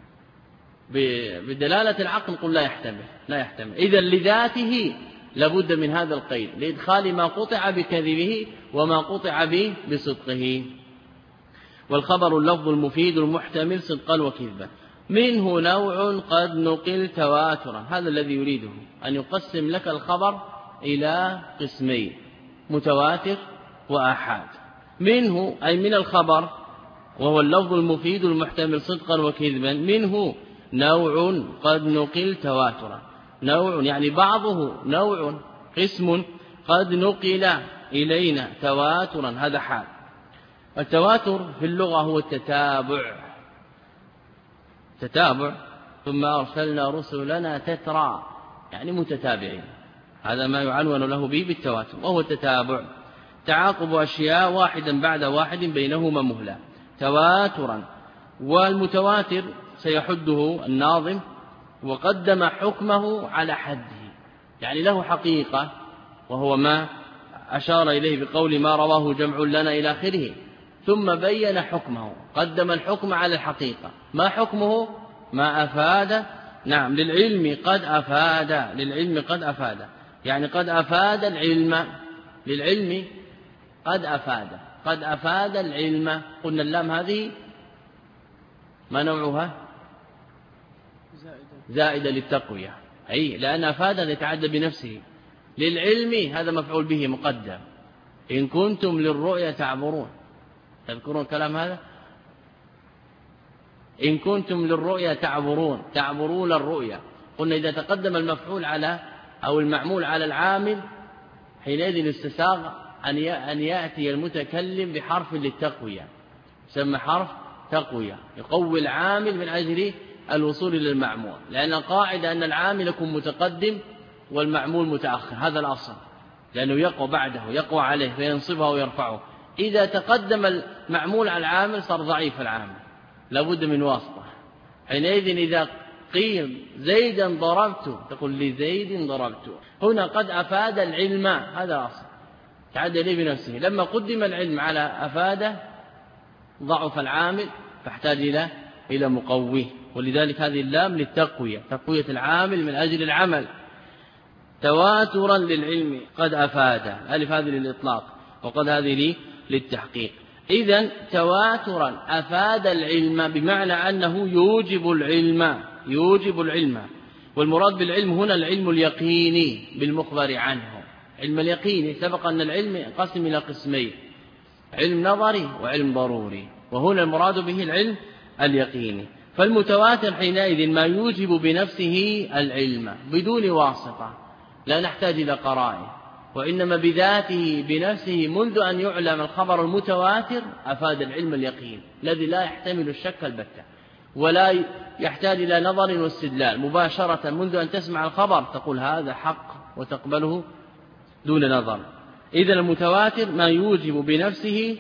بدلالة العقل نقول لا يحتمل. إذن لذاته لابد من هذا القيد لإدخال ما قطع بكذبه وما قطع به بصدقه. والخبر اللفظ المفيد المحتمل صدقا وكذبا، منه نوع قد نقل تواترا. هذا الذي يريده أن يقسم لك الخبر إلى قسمين، متواتر وآحاد. منه أي من الخبر وهو اللفظ المفيد المحتمل صدقا وكذبا، منه نوع قد نقل تواترا. نوع يعني بعضه نوع، قسم قد نقل إلينا تواترا، هذا حال. التواتر في اللغة هو التتابع، ثم أرسلنا رسلنا تترى يعني متتابعين، هذا ما يعنون له به بالتواتر، وهو التتابع تعاقب أشياء واحدا بعد واحد بينهما مهلة تواترا. والمتواتر سيحده الناظم وقدم حكمه على حده، يعني له حقيقة وهو ما أشار إليه بقول ما رواه جمع لنا إلى آخره، ثم بين حكمه، قدم الحكم على الحقيقة. ما حكمه؟ ما أفاد، نعم للعلم قد أفاد، يعني قد أفاد العلم، للعلم قد أفاد العلم. قلنا اللام هذه ما نوعها؟ زائدة للتقوية، أي لأن أفاد يتعدى بنفسه. للعلم هذا مفعول به مقدم، إن كنتم للرؤيا تعبرون، تذكرون الكلام هذا؟ إن كنتم للرؤيا تعبرون الرؤيا. قلنا إذا تقدم المفعول على أو المعمول على العامل حينئذ استساغ أن يأتي المتكلم بحرف للتقوية، يسمى حرف تقوية، يقوي العامل من أجل الوصول إلى المعمول، لأن القاعدة أن العامل يكون متقدم والمعمول متأخر، هذا الأصل، لأنه يقوى بعده، يقوى عليه فينصبه ويرفعه. إذا تقدم المعمول على العامل صار ضعيف العامل، لابد من واسطة. حينئذ إذا قيل زيدا ضربت تقول لزيد ضربت، هنا قد أفاد العلم، هذا أصل تعدى لي بنفسه. لما قدم العلم على أفاده ضعف العامل فاحتاج إلى مقويه، ولذلك هذه اللام للتقوية، تقوية العامل من أجل العمل. تواترا للعلم قد أفاد، ألف هذه للإطلاق وقد هذه للتحقيق. إذن تواترا أفاد العلم بمعنى أنه يوجب العلم. والمراد بالعلم هنا العلم اليقيني بالمخبر عنه. علم اليقيني سبق أن العلم ينقسم إلى قسمين، علم نظري وعلم ضروري، وهنا المراد به العلم اليقيني. فالمتواتر حينئذ ما يوجب بنفسه العلم بدون واسطة، لا نحتاج إلى قرائن، وإنما بذاته بنفسه منذ أن يعلم الخبر المتواتر أفاد العلم اليقين الذي لا يحتمل الشك البتة، ولا يحتاج إلى نظر واستدلال، مباشرة منذ أن تسمع الخبر تقول هذا حق وتقبله دون نظر. إذن المتواتر ما يوجب بنفسه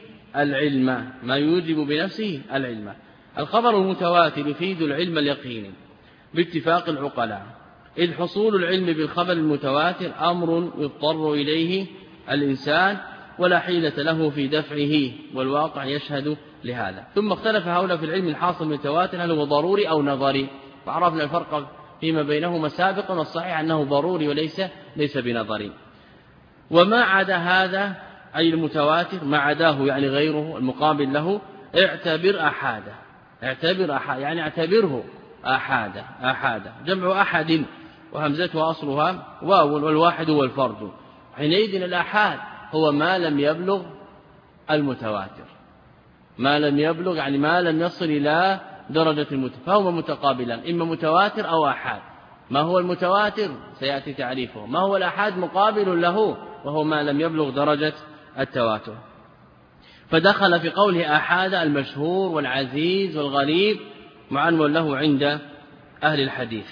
العلم. الخبر المتواتر يفيد العلم اليقيني باتفاق العقلاء، إذ حصول العلم بالخبر المتواتر أمر يضطر إليه الإنسان ولا حيلة له في دفعه، والواقع يشهد لهذا. ثم اختلف هؤلاء في العلم الحاصل المتواتر هل هو ضروري أو نظري، وعرفنا الفرق فيما بينهما سابقا، والصحيح أنه ضروري وليس بنظري. وما عدا هذا أي المتواتر، ما عداه يعني غيره المقابل له، اعتبر أحاده يعني اعتبره أحاده، جمع أحد وهمزتها أصلها واو، والواحد هو الفرد. حينئذ الأحاد هو ما لم يبلغ المتواتر، ما لم يبلغ يعني ما لم يصل إلى درجة المتواتر، فهما متقابلان، إما متواتر أو آحاد. ما هو المتواتر؟ سيأتي تعريفه. ما هو الآحاد؟ مقابل له، وهو ما لم يبلغ درجة التواتر. فدخل في قوله آحاد المشهور والعزيز والغريب معنون له عند أهل الحديث.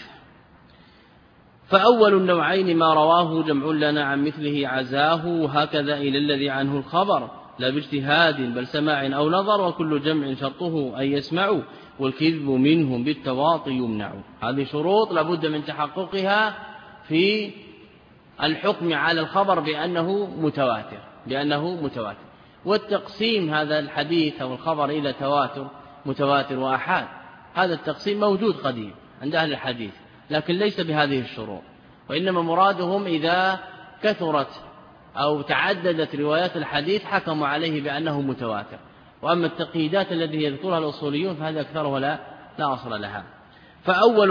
فأول النوعين ما رواه جمع لنا عن مثله عزاه، وهكذا إلى الذي عنه الخبر لا باجتهاد بل سماع أو نظر، وكل جمع شرطه أن يسمعوا، والكذب منهم بالتواطي يمنع. هذه شروط لابد من تحققها في الحكم على الخبر بأنه متواتر. والتقسيم هذا الحديث أو الخبر إلى متواتر وآحاد، هذا التقسيم موجود قديم عند أهل الحديث، لكن ليس بهذه الشروط، وإنما مرادهم إذا كثرت أو تعددت روايات الحديث حكموا عليه بأنه متواتر. وأما التقييدات التي يذكرها الأصوليون فهذا أكثرها لا أصل لها. فأول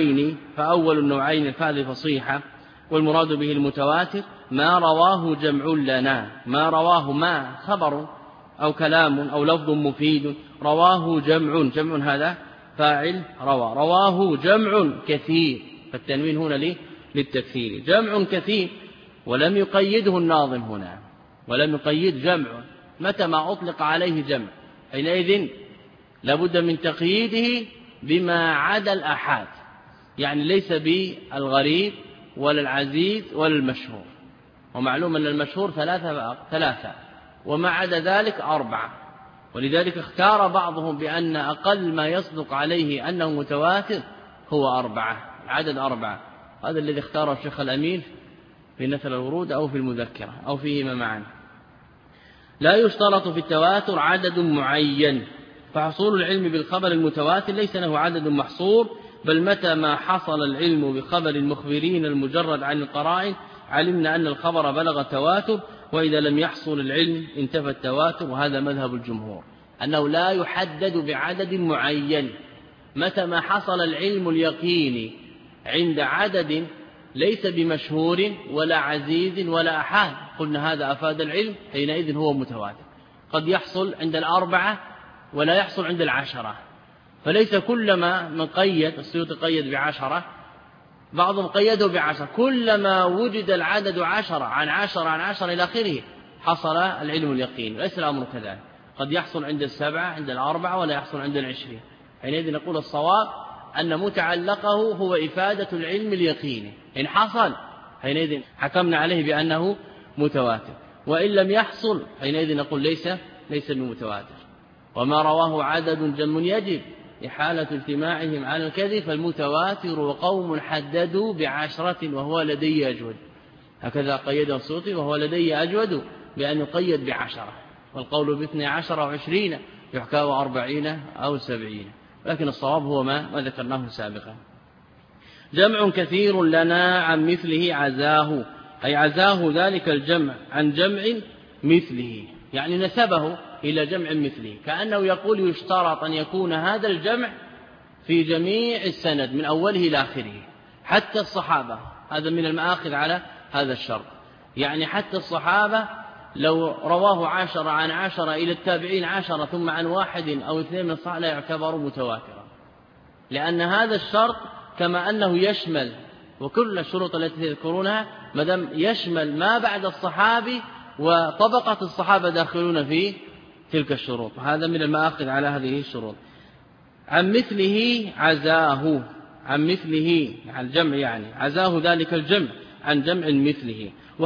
النوعين الفاء فصيحة، والمراد به المتواتر ما رواه جمع لنا. ما رواه ما خبر أو كلام أو لفظ مفيد، رواه جمع هذا فاعل رواه جمع كثير، فالتنوين هنا للتكثير، جمع كثير، ولم يقيده الناظم هنا، ولم يقيد جمع. متى ما أطلق عليه جمع حينئذ لابد من تقييده بما عدا الآحاد، يعني ليس بالغريب ولا العزيز ولا المشهور. ومعلوم أن المشهور ثلاثة وما عدا ذلك 4. ولذلك اختار بعضهم بأن أقل ما يصدق عليه أنه متواتر هو 4، عدد 4. هذا الذي اختاره الشيخ الأمين في نثر الورود أو في المذكرة أو فيهما معا. لا يشترط في التواتر عدد معين، فحصول العلم بالخبر المتواتر ليس له عدد محصور، بل متى ما حصل العلم بخبر المخبرين المجرد عن القرائن علمنا أن الخبر بلغ التواتر، وإذا لم يحصل العلم انتفى التواتر. وهذا مذهب الجمهور أنه لا يحدد بعدد معين، متى ما حصل العلم اليقيني عند عدد ليس بمشهور ولا عزيز ولا أحاد قلنا هذا أفاد العلم، حينئذ هو متواتر. قد يحصل عند 4 ولا يحصل عند 10، فليس كلما من قيد، السيوطي قيد ب10، بعضهم قيده ب10، كلما وجد العدد 10 عن 10 عن 10 إلى آخره حصل العلم اليقين. ليس الأمر كذلك، قد يحصل عند 7 عند 4 ولا يحصل عند 20. حينئذ نقول الصواب أن متعلقه هو إفادة العلم اليقيني، إن حصل حينئذ حكمنا عليه بأنه متواتر، وإن لم يحصل حينئذ نقول ليس بمتواتر. وما رواه عدد جم يجب إحالة اجتماعهم على الكذب، فالمتواتر وقوم حددوا ب10 وهو لدي أجود. هكذا قيده السيوطي، وهو لدي أجود بأن يقيد ب10، والقول ب12 و20 يحكى 40 أو 70، لكن الصواب هو ما ذكرناه سابقا. جمع كثير لنا عن مثله عزاه، أي عزاه ذلك الجمع عن جمع مثله، يعني نسبه إلى جمع مثله، كأنه يقول يشترط أن يكون هذا الجمع في جميع السند من أوله إلى آخره، حتى الصحابة. هذا من المآخذ على هذا الشرط، يعني حتى الصحابة لو رواه 10 عن 10 إلى التابعين 10 ثم عن 1 أو 2 من الصحابة لا يعتبر متواترا، لأن هذا الشرط كما أنه يشمل وكل الشروط التي تذكرونها مدام يشمل ما بعد الصحابي وطبقة الصحابة داخلون في تلك الشروط. هذا من المآخذ على هذه الشروط. عن مثله عزاه، عن مثله عن الجمع، يعني عزاه ذلك الجمع عن جمع مثله.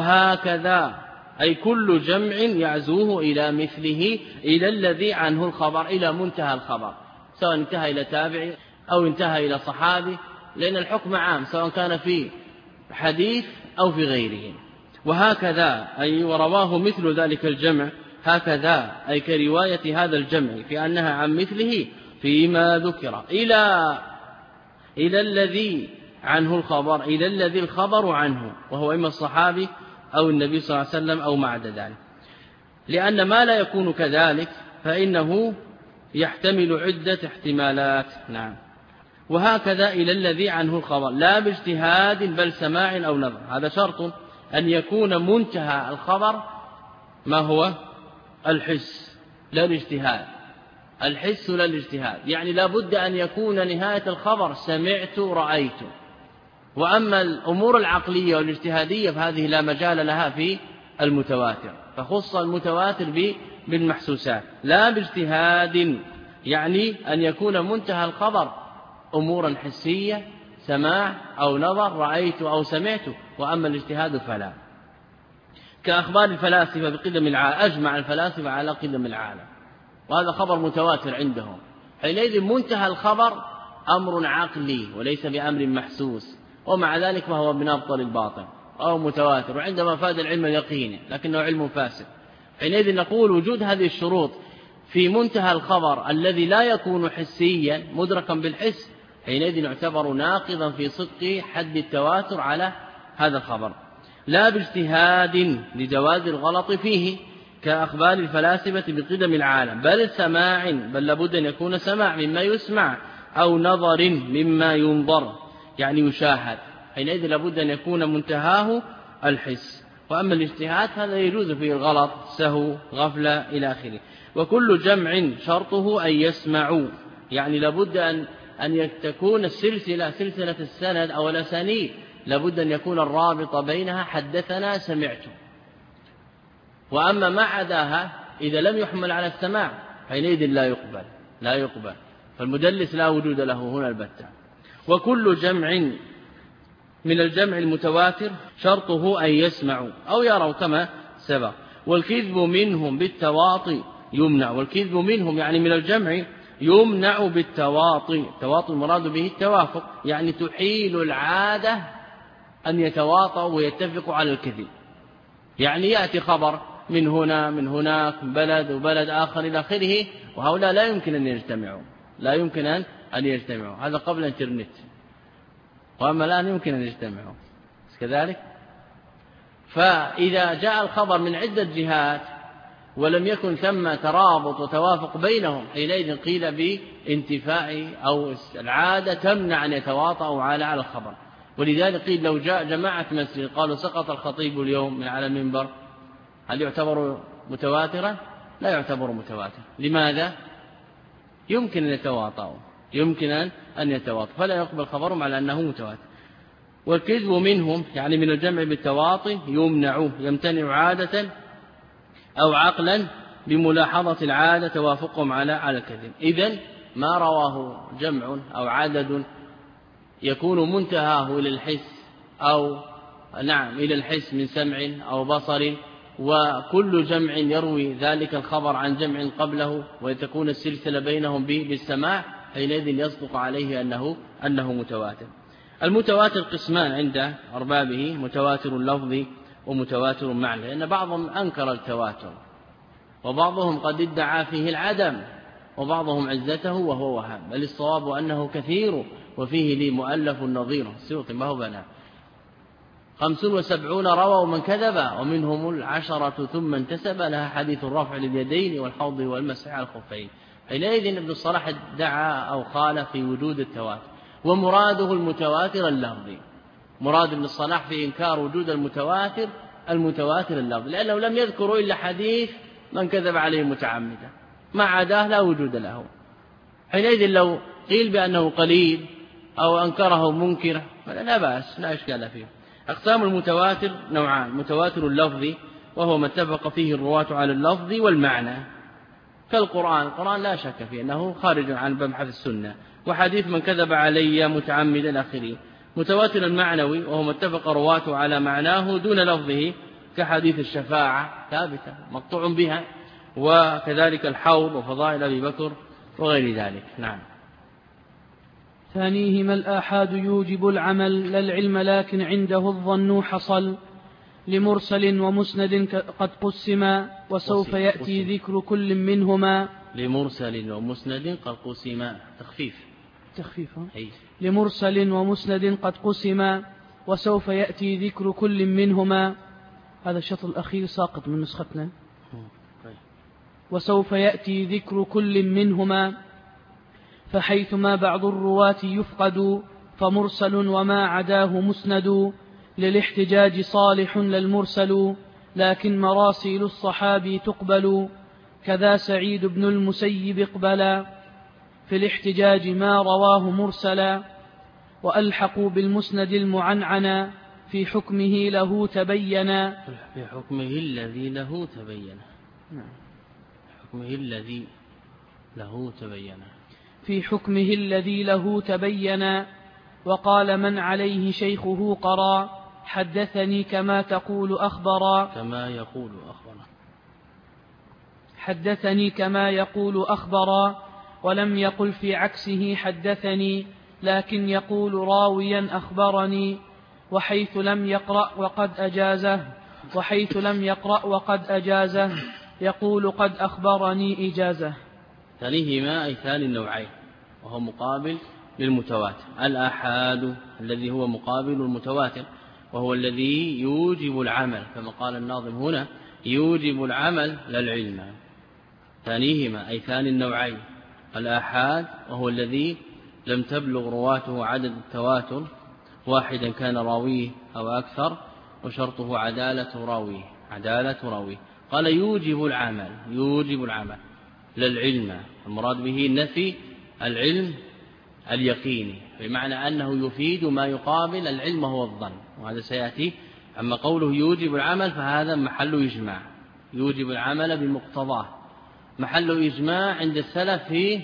وهكذا أي كل جمع يعزوه إلى مثله، إلى الذي عنه الخبر، إلى منتهى الخبر، سواء انتهى إلى تابع أو انتهى إلى صحابي، لأن الحكم عام سواء كان في حديث أو في غيره. وهكذا أي ورواه مثل ذلك الجمع، هكذا أي كرواية هذا الجمع في أنها عن مثله فيما ذكر إلى الذي عنه الخبر، إلى الذي الخبر عنه، وهو إما الصحابي أو النبي صلى الله عليه وسلم أو ما عدا ذلك، لأن ما لا يكون كذلك فإنه يحتمل عدة احتمالات. نعم. وهكذا إلى الذي عنه الخبر لا باجتهاد بل سماع أو نظر، هذا شرط أن يكون منتهى الخبر ما هو الحس لا الاجتهاد، الحس لا الاجتهاد، يعني لا بد أن يكون نهاية الخبر سمعت رأيت. وأما الأمور العقلية والاجتهادية فهذه لا مجال لها في المتواتر، فخص المتواتر بالمحسوسات لا باجتهاد، يعني أن يكون منتهى الخبر أمورا حسية سماع أو نظر رأيت أو سمعت. وأما الاجتهاد فلا، كأخبار الفلاسفة بقدم العالم، أجمع الفلاسفة على قدم العالم، وهذا خبر متواتر عندهم. حينئذ منتهى الخبر أمر عقلي وليس بأمر محسوس، ومع ذلك فهو من أبطل الباطل أو متواتر، وعندما فاد العلم اليقيني لكنه علم فاسد. حينئذ نقول وجود هذه الشروط في منتهى الخبر الذي لا يكون حسيا مدركا بالحس، حينئذ يعتبر ناقضا في صدق حد التواتر على هذا الخبر، لا باجتهاد لجواز الغلط فيه كأخبار الفلاسفة بقدم العالم، بل سماع، بل لابد أن يكون سماع مما يسمع، أو نظر مما ينظر يعني يشاهد، حينئذ لابد أن يكون منتهاه الحس. وأما الاجتهاد هذا يجوز فيه الغلط، سهو، غفلة إلى آخره. وكل جمع شرطه أن يسمعوا، يعني لابد أن تكون سلسلة السند أو الأسانيد لابد أن يكون الرابط بينها حدثنا سمعت. وأما ما عداها إذا لم يحمل على السماع حينئذ لا يقبل، فالمدلس لا وجود له هنا البتة. وكل جمع من الجمع المتواتر شرطه أن يسمعوا أو يروا كما سبق. والكذب منهم بالتواطي يمنع، والكذب منهم يعني من الجمع يمنع بالتواطي. التواطي المراد به التوافق، يعني تحيل العادة أن يتواطوا ويتفقوا على الكذب، يعني يأتي خبر من هنا من هناك بلد وبلد آخر إلى آخره، وهؤلاء لا يمكن أن يجتمعوا، هذا قبل الإنترنت، وأما الآن يمكن أن يجتمعوا كذلك. فإذا جاء الخبر من عدة جهات ولم يكن ثم ترابط وتوافق بينهم حينئذ قيل بانتفاء أو العادة تمنع أن يتواطؤوا على الخبر. ولذلك قيل لو جاء جماعة مسجد قالوا سقط الخطيب اليوم من على المنبر، هل يعتبر متواترا؟ لا يعتبر متواتر. لماذا؟ يمكن أن يتواطؤوا فلا يقبل خبرهم على أنه متواتر. والكذب منهم يعني من الجمع بالتواطي يمتنع عادة أو عقلا بملاحظة العادة توافقهم على الكذب. إذن ما رواه جمع أو عدد يكون منتهاه إلى الحس أو إلى الحس من سمع أو بصر، وكل جمع يروي ذلك الخبر عن جمع قبله وتكون السلسلة بينهم بالسماع، حينئذ يصدق عليه أنه متواتر. المتواتر قسمان عند أربابه، متواتر اللفظ ومتواتر معنى، لأن بعضهم أنكر التواتر وبعضهم قد ادعى فيه العدم وبعضهم عزته وهو وهم، بل الصواب أنه كثير وفيه لي مؤلف نظير السيوطي ما هو بنا 75 رووا من كذب ومنهم 10 ثم انتسب لها حديث الرفع لليدين والحوض والمسح على الخفين. حينئذ ابن الصلاح ادعى أو قال في وجود التواتر، ومراده المتواتر اللفظي. مراد ابن الصلاح في إنكار وجود المتواتر اللفظي، لأنه لم يذكروا إلا حديث من كذب عليه متعمدا، ما عداه لا وجود له. حينئذ لو قيل بأنه قليل أو أنكره منكر فلا بأس، لا إشكال فيه. أقسام المتواتر نوعان: متواتر اللفظي وهو ما اتفق فيه الرواة على اللفظ والمعنى كالقرآن لا شك فيه أنه خارج عن مبحث السنة، وحديث من كذب علي متعمدا آخره. متواتر المعنوي وهو ما اتفق رواته على معناه دون لفظه كحديث الشفاعة ثابتة مقطوع بها، وكذلك الحوض وفضائل أبي بكر وغير ذلك. نعم. ثانيهما الآحاد يوجب العمل لا العلم، لكن عنده الظن حصل لمرسل ومسند قد قسما، وسوف يأتي ذكر كل منهما. لمرسل ومسند قد قسما تخفيف لمرسل ومسند قد قسما، وسوف يأتي ذكر كل منهما. هذا الشطر الأخير ساقط من نسختنا. وسوف يأتي ذكر كل منهما، فحيثما بعض الرواة يفقد فمرسل وما عداه مسند، للاحتجاج صالح للمرسل، لكن مراسيل الصحابي تقبل كذا سعيد بن المسيب اقبلا في الاحتجاج ما رواه مرسلا وألحقوا بالمسند المعنعنا في حكمه له تبينا في حكمه الذي له تبين حكمه الذي له تبين في حكمه الذي له تبينا وقال من عليه شيخه قرا حدثني كما تقول أخبرا كما يقول أخبرا حدثني كما يقول أخبرا ولم يقل في عكسه حدثني لكن يقول راويا أخبرني وحيث لم يقرأ وقد أجازه يقول قد أخبرني إجازة. ثانيهما أي ثاني النوعين وهو مقابل للمتواتر. الآحاد الذي هو مقابل المتواتر وهو الذي يوجب العمل كما قال الناظم هنا يوجب العمل للعلم. ثانيهما أي ثاني النوعين الآحاد وهو الذي لم تبلغ رواته عدد التواتر واحدا كان راويه أو أكثر وشرطه عدالة راويه قال يوجب العمل للعلم. المراد به النفي العلم اليقيني بمعنى أنه يفيد ما يقابل العلم هو الظن وهذا سيأتي. أما قوله يوجب العمل فهذا محل إجماع يوجب العمل بمقتضاه محل إجماع عند السلف في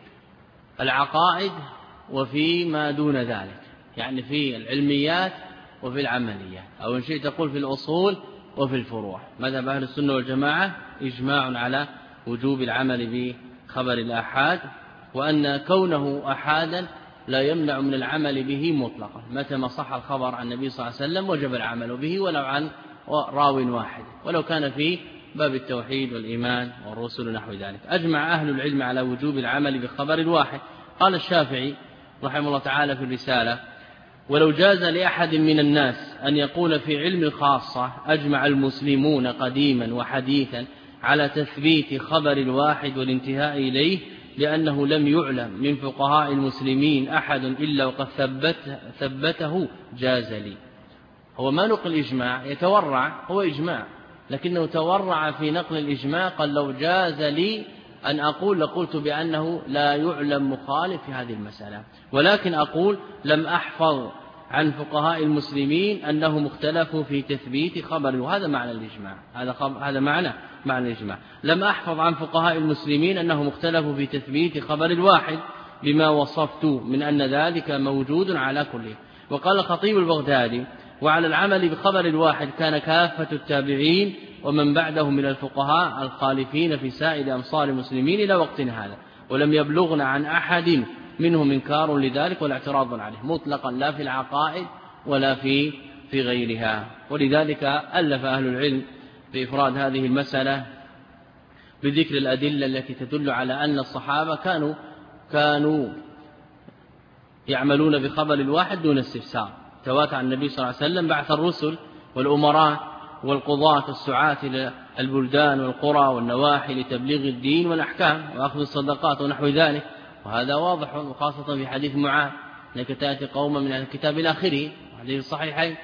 العقائد وفي ما دون ذلك يعني في العلميات وفي العمليات أو إن شئت تقول في الأصول وفي الفروع. مذهب أهل السنة والجماعة إجماع على وجوب العمل بخبر الآحاد وأن كونه أحادا لا يمنع من العمل به مطلقا متى ما صح الخبر عن النبي صلى الله عليه وسلم وجب العمل به ولو عن راو واحد ولو كان في باب التوحيد والإيمان والرسل نحو ذلك. أجمع أهل العلم على وجوب العمل بخبر الواحد. قال الشافعي رحمه الله تعالى في الرسالة ولو جاز لأحد من الناس أن يقول في علم الخاصة أجمع المسلمون قديما وحديثا على تثبيت خبر الواحد والانتهاء إليه لأنه لم يعلم من فقهاء المسلمين أحد إلا وقد ثبته جاز لي. هو ما نقل إجماع يتورع هو إجماع لكنه تورع في نقل الإجماع قال لو جاز لي أن أقول لقلت بأنه لا يعلم مخالف في هذه المسألة ولكن أقول لم أحفظ عن فقهاء المسلمين أنهم اختلفوا في تثبيت خبر وهذا معنى الإجماع هذا معنى الإجماع. لم أحفظ عن فقهاء المسلمين أنهم اختلفوا في تثبيت خبر الواحد بما وصفت من أن ذلك موجود على كله. وقال الخطيب البغدادي وعلى العمل بخبر الواحد كان كافة التابعين ومن بعدهم من الفقهاء الخالفين في سائر أمصار المسلمين إلى وقتنا هذا ولم يبلغنا عن أحد منهم إنكار لذلك ولا اعتراض عليه مطلقا لا في العقائد ولا في غيرها. ولذلك ألف أهل العلم بإفراد هذه المسألة بذكر الأدلة التي تدل على أن الصحابة كانوا يعملون بخبر الواحد دون استفسار. تواتر عن النبي صلى الله عليه وسلم بعث الرسل والأمراء والقضاة السعاة إلى البلدان والقرى والنواحي لتبليغ الدين والأحكام وأخذ الصدقات ونحو ذلك وهذا واضح وخاصة في حديث معاذ أنك تأتي قوما من الكتاب الآخرين وحديث الصحيحين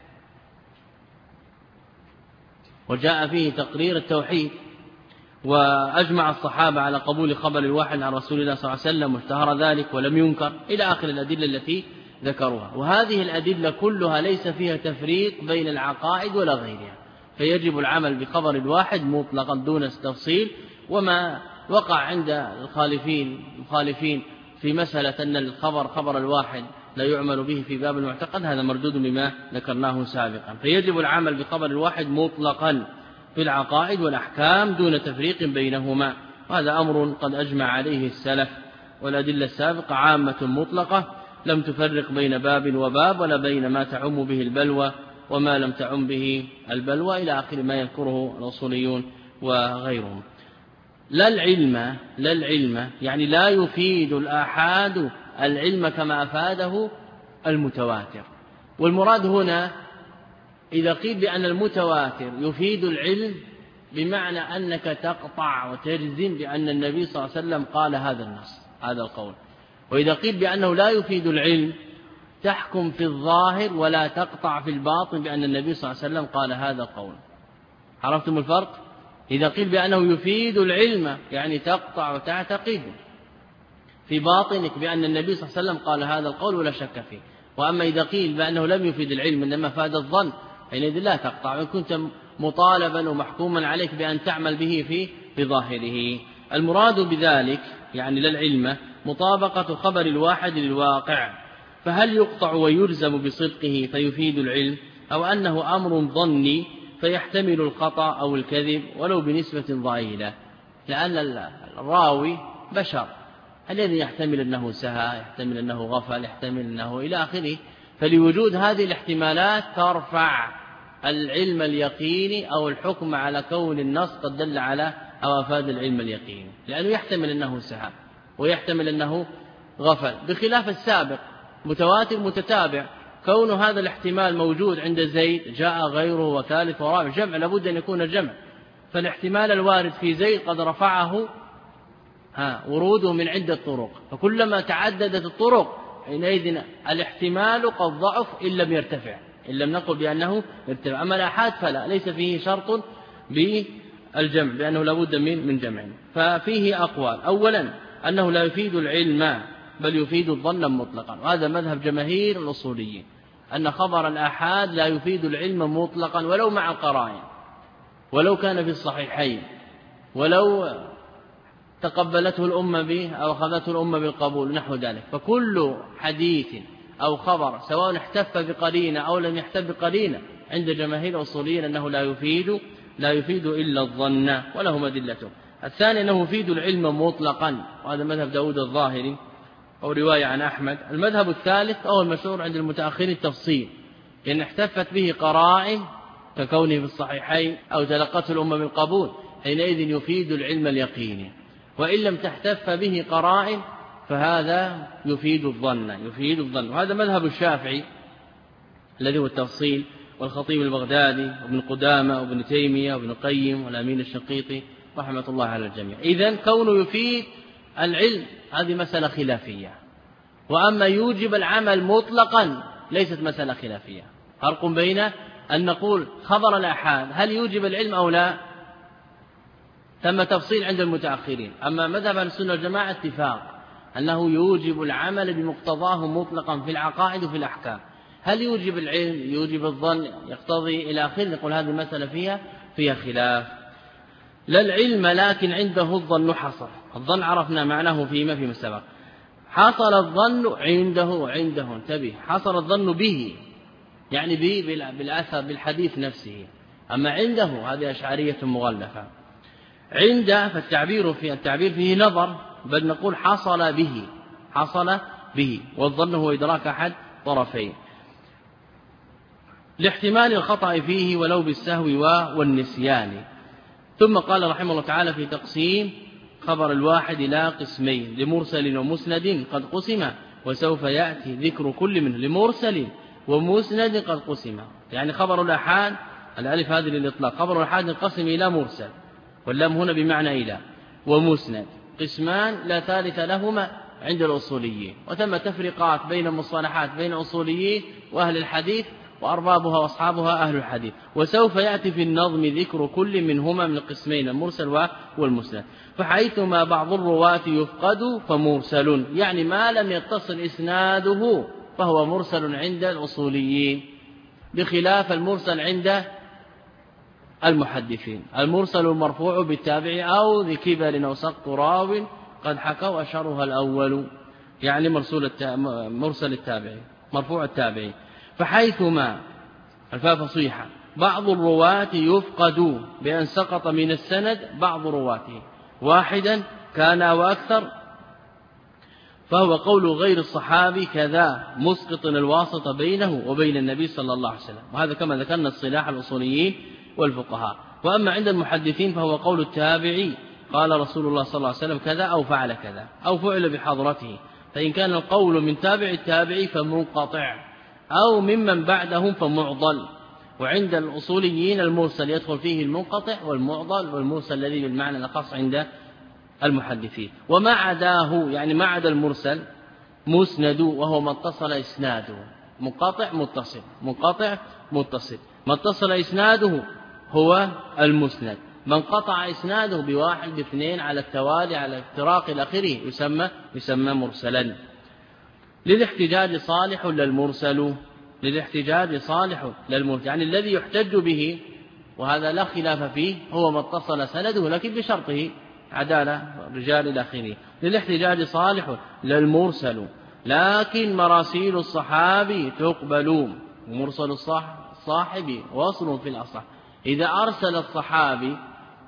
وجاء فيه تقرير التوحيد. وأجمع الصحابة على قبول خبر الواحد عن رسول الله صلى الله عليه وسلم واشتهر ذلك ولم ينكر إلى آخر الأدلة التي ذكروها. وهذه الأدلة كلها ليس فيها تفريق بين العقائد ولا غيرها فيجب العمل بخبر الواحد مطلقا دون تفصيل. وما وقع عند المخالفين في مسألة أن خبر الواحد لا يعمل به في باب المعتقد هذا مردود بما ذكرناه سابقا. فيجب العمل بخبر الواحد مطلقا في العقائد والأحكام دون تفريق بينهما وهذا أمر قد أجمع عليه السلف والأدلة السابقة عامة مطلقة لم تفرق بين باب وباب ولا بين ما تعم به البلوى وما لم تعم به البلوى إلى آخر ما يذكره الأصوليون وغيرهم. لا العلم يعني لا يفيد الآحاد العلم كما أفاده المتواتر. والمراد هنا إذا قيل بأن المتواتر يفيد العلم بمعنى أنك تقطع وتجزم بأن النبي صلى الله عليه وسلم قال هذا النص هذا القول. وإذا قيل بأنه لا يفيد العلم تحكم في الظاهر ولا تقطع في الباطن بأن النبي صلى الله عليه وسلم قال هذا القول. عرفتم الفرق؟ إذا قيل بأنه يفيد العلم يعني تقطع وتعتقد في باطنك بأن النبي صلى الله عليه وسلم قال هذا القول ولا شك فيه. وأما إذا قيل بأنه لم يفيد العلم إنما فاد الظن حينئذ لا تقطع، وإن كنت مطالبا ومحكوما عليك بأن تعمل به في ظاهره. المراد بذلك يعني للعلم مطابقة خبر الواحد للواقع، فهل يقطع ويلزم بصدقه فيفيد العلم، أو أنه أمر ظني فيحتمل الخطأ أو الكذب ولو بنسبة ضئيلة؟ لأن الراوي بشر، الذي يحتمل أنه سهى، يحتمل أنه غفل، يحتمل أنه إلى آخره. فلوجود هذه الاحتمالات ترفع العلم اليقيني أو الحكم على كون النص قد دل على أو أفاد العلم اليقيني، لأنه يحتمل أنه سهى ويحتمل أنه غفل، بخلاف السابق متواتر متتابع. كون هذا الاحتمال موجود عند زيد جاء غيره وثالث ورابع، جمع لابد أن يكون جمع، فالاحتمال الوارد في زيد قد رفعه وروده من عدة طرق، فكلما تعددت الطرق حينئذ الاحتمال قد ضعف إن لم يرتفع، إن لم نقل بأنه يرتفع. أما الآحاد فلا، ليس فيه شرط بالجمع بأنه لابد من جمع. ففيه أقوال: أولا أنه لا يفيد العلم بل يفيد الظن مطلقا، وهذا مذهب جماهير الأصوليين، أن خبر الآحاد لا يفيد العلم مطلقا ولو مع القرائن، ولو كان في الصحيحين، ولو تقبلته الأمة به أو أخذته الأمة بالقبول نحو ذلك. فكل حديث أو خبر سواء احتف بقرينة أو لم يحتف بقرينة عند جماهير الأصوليين أنه لا يفيد إلا الظن، ولهم أدلته. الثاني أنه يفيد العلم مطلقا، وهذا مذهب داود الظاهري أو رواية عن أحمد. المذهب الثالث أو المشهور عند المتأخرين التفصيل، إن احتفت به قرائن ككونه في الصحيحين أو تلقته الأمة بالقبول حينئذ يفيد العلم اليقيني، وإن لم تحتف به قرائن فهذا يفيد الظن. وهذا مذهب الشافعي الذي هو التفصيل، والخطيب البغدادي وابن قدامة وابن تيمية وابن القيم والأمين الشنقيطي رحمة الله على الجميع. إذن كونه يفيد العلم هذه مسألة خلافية، وأما يوجب العمل مطلقا ليست مسألة خلافية. فرق بين أن نقول خبر الآحاد هل يوجب العلم أو لا، ثم تفصيل عند المتأخرين. أما مذهب السنة والجماعة اتفاق أنه يوجب العمل بمقتضاه مطلقا في العقائد وفي الأحكام. هل يوجب العلم، يوجب الظن، يقتضي إلى آخره، نقول هذه المسألة فيها خلاف. لا العلم لكن عنده الظن حصل. الظن عرفنا معناه فيما سبق. حصل الظن عنده انتبه، حصل الظن به يعني بالأثر بالحديث نفسه. أما عنده هذه أشعرية مغلفة. عند فالتعبير فيه نظر، بل نقول حصل به، والظن هو إدراك أحد طرفين لاحتمال الخطأ فيه ولو بالسهو والنسيان. ثم قال رحمه الله تعالى في تقسيم خبر الواحد إلى قسمين: لمرسل ومسند قد قسم، وسوف يأتي ذكر كل منه. لمرسل ومسند قد قسم، يعني خبر الآحاد، الألف هذه للإطلاق، خبر الآحاد انقسم إلى مرسل، واللام هنا بمعنى إلى، ومسند، قسمان لا ثالث لهما عند الأصوليين. وتم تفرقات بين المصطلحات بين الأصوليين وأهل الحديث، وأربابها وأصحابها أهل الحديث. وسوف يأتي في النظم ذكر كل منهما من القسمين المرسل والمسند. فحيثما بعض الرواة يفقد فمرسل، يعني ما لم يتصل إسناده فهو مرسل عند الأصوليين، بخلاف المرسل عند المحدثين. المرسل المرفوع بالتابع أو ذي كبر أو سقط راو قد حكوا أشهرها الأول، يعني مرسل التابعي مرفوع التابعي. فحيثما الفاء فصيحة بعض الرواة يفقد بأن سقط من السند بعض رواته واحدا كان وأكثر، فهو قول غير الصحابي كذا مسقط الواسطة بينه وبين النبي صلى الله عليه وسلم. وهذا كما ذكرنا الصلاح الأصوليين والفقهاء. وأما عند المحدثين فهو قول التابعي قال رسول الله صلى الله عليه وسلم كذا أو فعل كذا أو فعل بحضرته، فإن كان القول من تابع التابعي فمنقطع، أو ممن بعدهم فمعضل. وعند الأصوليين المرسل يدخل فيه المنقطع والمعضل والمرسل الذي بالمعنى الأخص عند المحدثين. وما عداه يعني ما عدا المرسل مسند، وهو ما اتصل إسناده، منقطع متصل، ما اتصل إسناده هو المسند. من قطع إسناده بواحد باثنين على التوالي على افتراق الأخير يسمى مرسلا. للاحتجاج صالح للمرسل، للاحتجاج صالح للمرسل، يعني الذي يحتج به وهذا لا خلاف فيه هو ما اتصل سنده لكن بشرطه عدالة رجال الآخرين. للاحتجاج صالح للمرسل لكن مراسيل الصحابي تقبل، ومرسل الصاحب وصل في الأصح. إذا أرسل الصحابي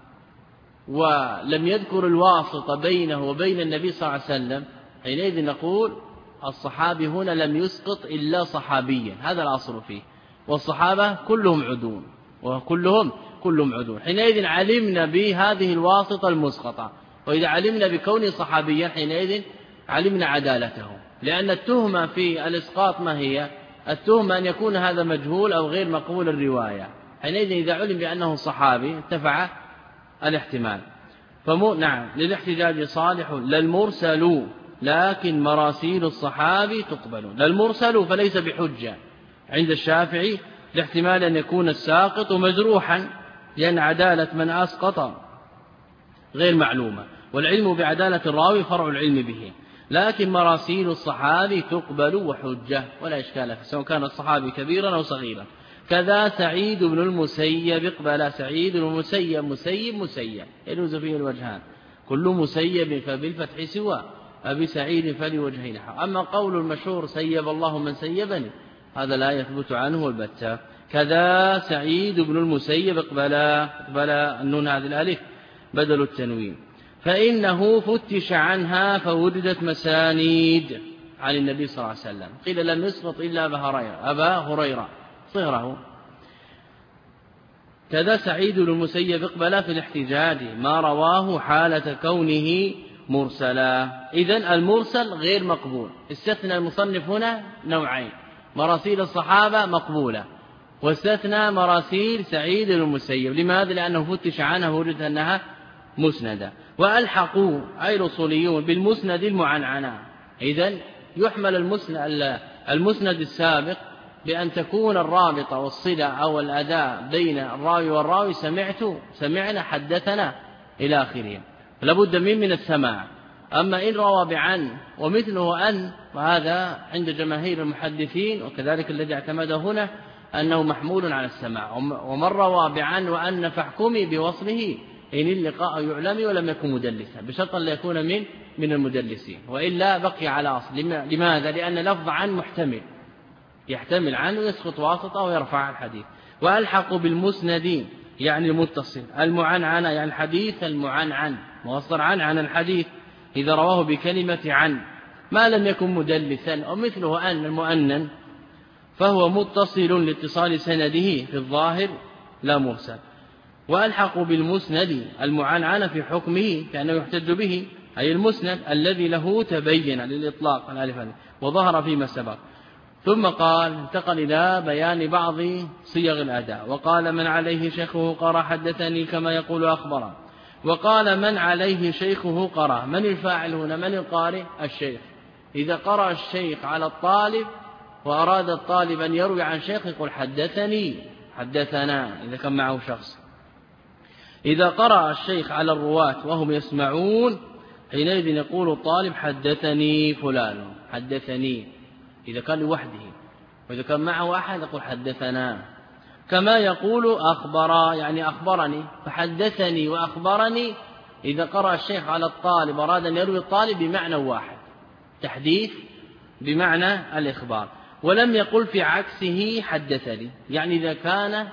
ولم يذكر الواسطة بينه وبين النبي صلى الله عليه وسلم حينئذ نقول الصحابي هنا لم يسقط إلا صحابيا، هذا الأصل فيه، والصحابة كلهم عدول كلهم عدول. حينئذ علمنا بهذه الواسطة المسقطة، وإذا علمنا بكونه صحابيا حينئذ علمنا عدالته، لأن التهمة في الإسقاط ما هي؟ التهمة أن يكون هذا مجهول أو غير مقبول الرواية. حينئذ إذا علم بأنه صحابي ارتفع الاحتمال. نعم للاحتجاج صالح للمرسل لكن مراسيل الصحابي تقبل. للمرسل فليس بحجة عند الشافعي لاحتمال أن يكون الساقط مجروحا، لأن عدالة من أسقط غير معلومة، والعلم بعدالة الراوي فرع العلم به، لكن مراسيل الصحابي تقبل وحجة ولا إشكال فيه سواء كان الصحابي كبيرا أو صغيرا. كذا سعيد بن المسيب اقبل. سعيد بن المسيب مسيب يجوز فيه الوجهان، كل مسيب فبالفتح سوى أبي سعيد فلوجهين. أما قول المشهور سيب الله من سيبني هذا لا يثبت عنه البتة. كذا سعيد بن المسيب اقبل النون هذه الألف بدل التنوين، فإنه فتش عنها فوجدت مسانيد عن النبي صلى الله عليه وسلم. قيل لم يسقط إلا أبا هريرة صهره. كذا سعيد بن المسيب اقبل في الاحتجاج ما رواه حالة كونه مرسلا. إذن المرسل غير مقبول. استثنى المصنف هنا نوعين: مراسيل الصحابة مقبولة، واستثنى مراسيل سعيد بن المسيب. لماذا؟ لأنه فتش عنها وجد أنها مسندة. وألحقوا أي الأصوليون بالمسند المعنعنة. إذن يحمل المسند السابق بأن تكون الرابطة والصلة أو الأداء بين الراوي والراوي سمعنا حدثنا إلى آخره، لابد من السماع. أما إن روى بعن ومثله أن فهذا عند جماهير المحدثين وكذلك الذي اعتمد هنا أنه محمول على السماع. ومن روى بعن وأن فاحكمي بوصله إن اللقاء يعلم ولم يكن مدلسا، بشرط لا يكون من المدلسين، وإلا بقي على أصل. لماذا؟ لأن لفظ عن محتمل، يحتمل عنه يسقط واسطة ويرفع الحديث. وألحقوا بالمسندين يعني المتصل، المعنعنة يعني الحديث المعنعن مصدر عن الحديث إذا رواه بكلمة عن ما لم يكن مدلسا، ومثله أن المؤنن فهو متصل لاتصال سنده في الظاهر لا مرسل. وألحقوا بالمسند المعنعن في حكمه كأنه يحتج به، أي المسند الذي له تبين للإطلاق وظهر فيما سبق. ثم قال انتقل إلى بيان بعض صيغ الأداء. وقال من عليه شيخه قرأ حدثني كما يقول أخبره. وقال من عليه شيخه قرأ. من الفاعل هنا؟ من القارئ؟ الشيخ. إذا قرأ الشيخ على الطالب وأراد الطالب أن يروي عن شيخ يقول حدثني حدثنا إذا كان معه شخص. إذا قرأ الشيخ على الرواة وهم يسمعون حينئذ يقول الطالب حدثني فلان حدثني إذا كان لوحده، وإذا كان معه أحد يقول حدثنا. كما يقول أخبر يعني أخبرني، فحدثني وأخبرني إذا قرأ الشيخ على الطالب أراد أن يروي الطالب بمعنى واحد، تحديث بمعنى الإخبار. ولم يقل في عكسه حدثني، يعني إذا كان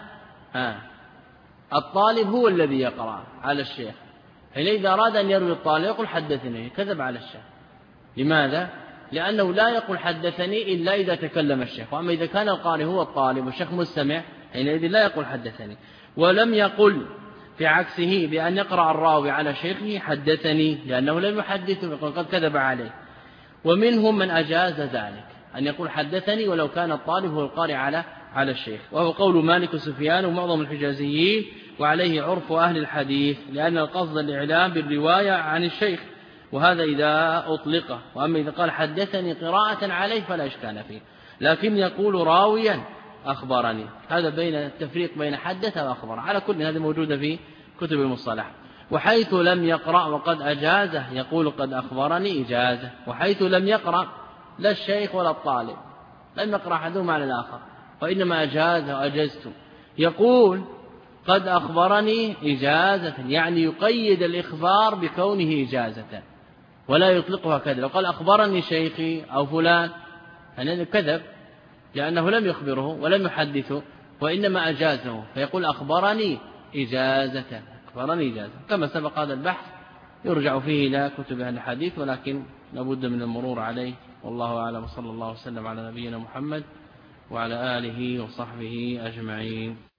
الطالب هو الذي يقرأ على الشيخ إذا أراد أن يروي الطالب يقول حدثني، كذب على الشيخ. لماذا؟ لأنه لا يقول حدثني إلا إذا تكلم الشيخ، وأما إذا كان القارئ هو الطالب والشيخ مستمع حينئذ لا يقول حدثني. ولم يقل في عكسه بأن يقرأ الراوي على شيخه حدثني، لأنه لم يحدثه يقول قد كذب عليه. ومنهم من أجاز ذلك أن يقول حدثني ولو كان الطالب هو القارئ على الشيخ، وهو قول مالك وسفيان ومعظم الحجازيين، وعليه عرف أهل الحديث، لأن القصد الإعلام بالرواية عن الشيخ، وهذا إذا أطلقه. وأما إذا قال حدثني قراءة عليه فلا إشكال فيه، لكن يقول راويا أخبرني، هذا بين التفريق بين حدث وأخبر. على كل هذا موجودة في كتب المصطلح. وحيث لم يقرأ وقد أجازه يقول قد أخبرني إجازة. وحيث لم يقرأ لا الشيخ ولا الطالب، لم يقرأ أحدهما على الآخر وإنما أجازه وأجزت، يقول قد أخبرني إجازة، يعني يقيد الإخبار بكونه إجازة ولا يطلقها كذا. لو قال أخبرني شيخي أو فلان أنه كذب، لأنه لم يخبره ولم يحدثه وإنما أجازه، فيقول أخبرني إجازة، أخبرني إجازة. كما سبق هذا البحث يرجع فيه إلى كتب أهل الحديث، ولكن لابد من المرور عليه. والله أعلم، صلى الله وسلم على نبينا محمد وعلى آله وصحبه أجمعين.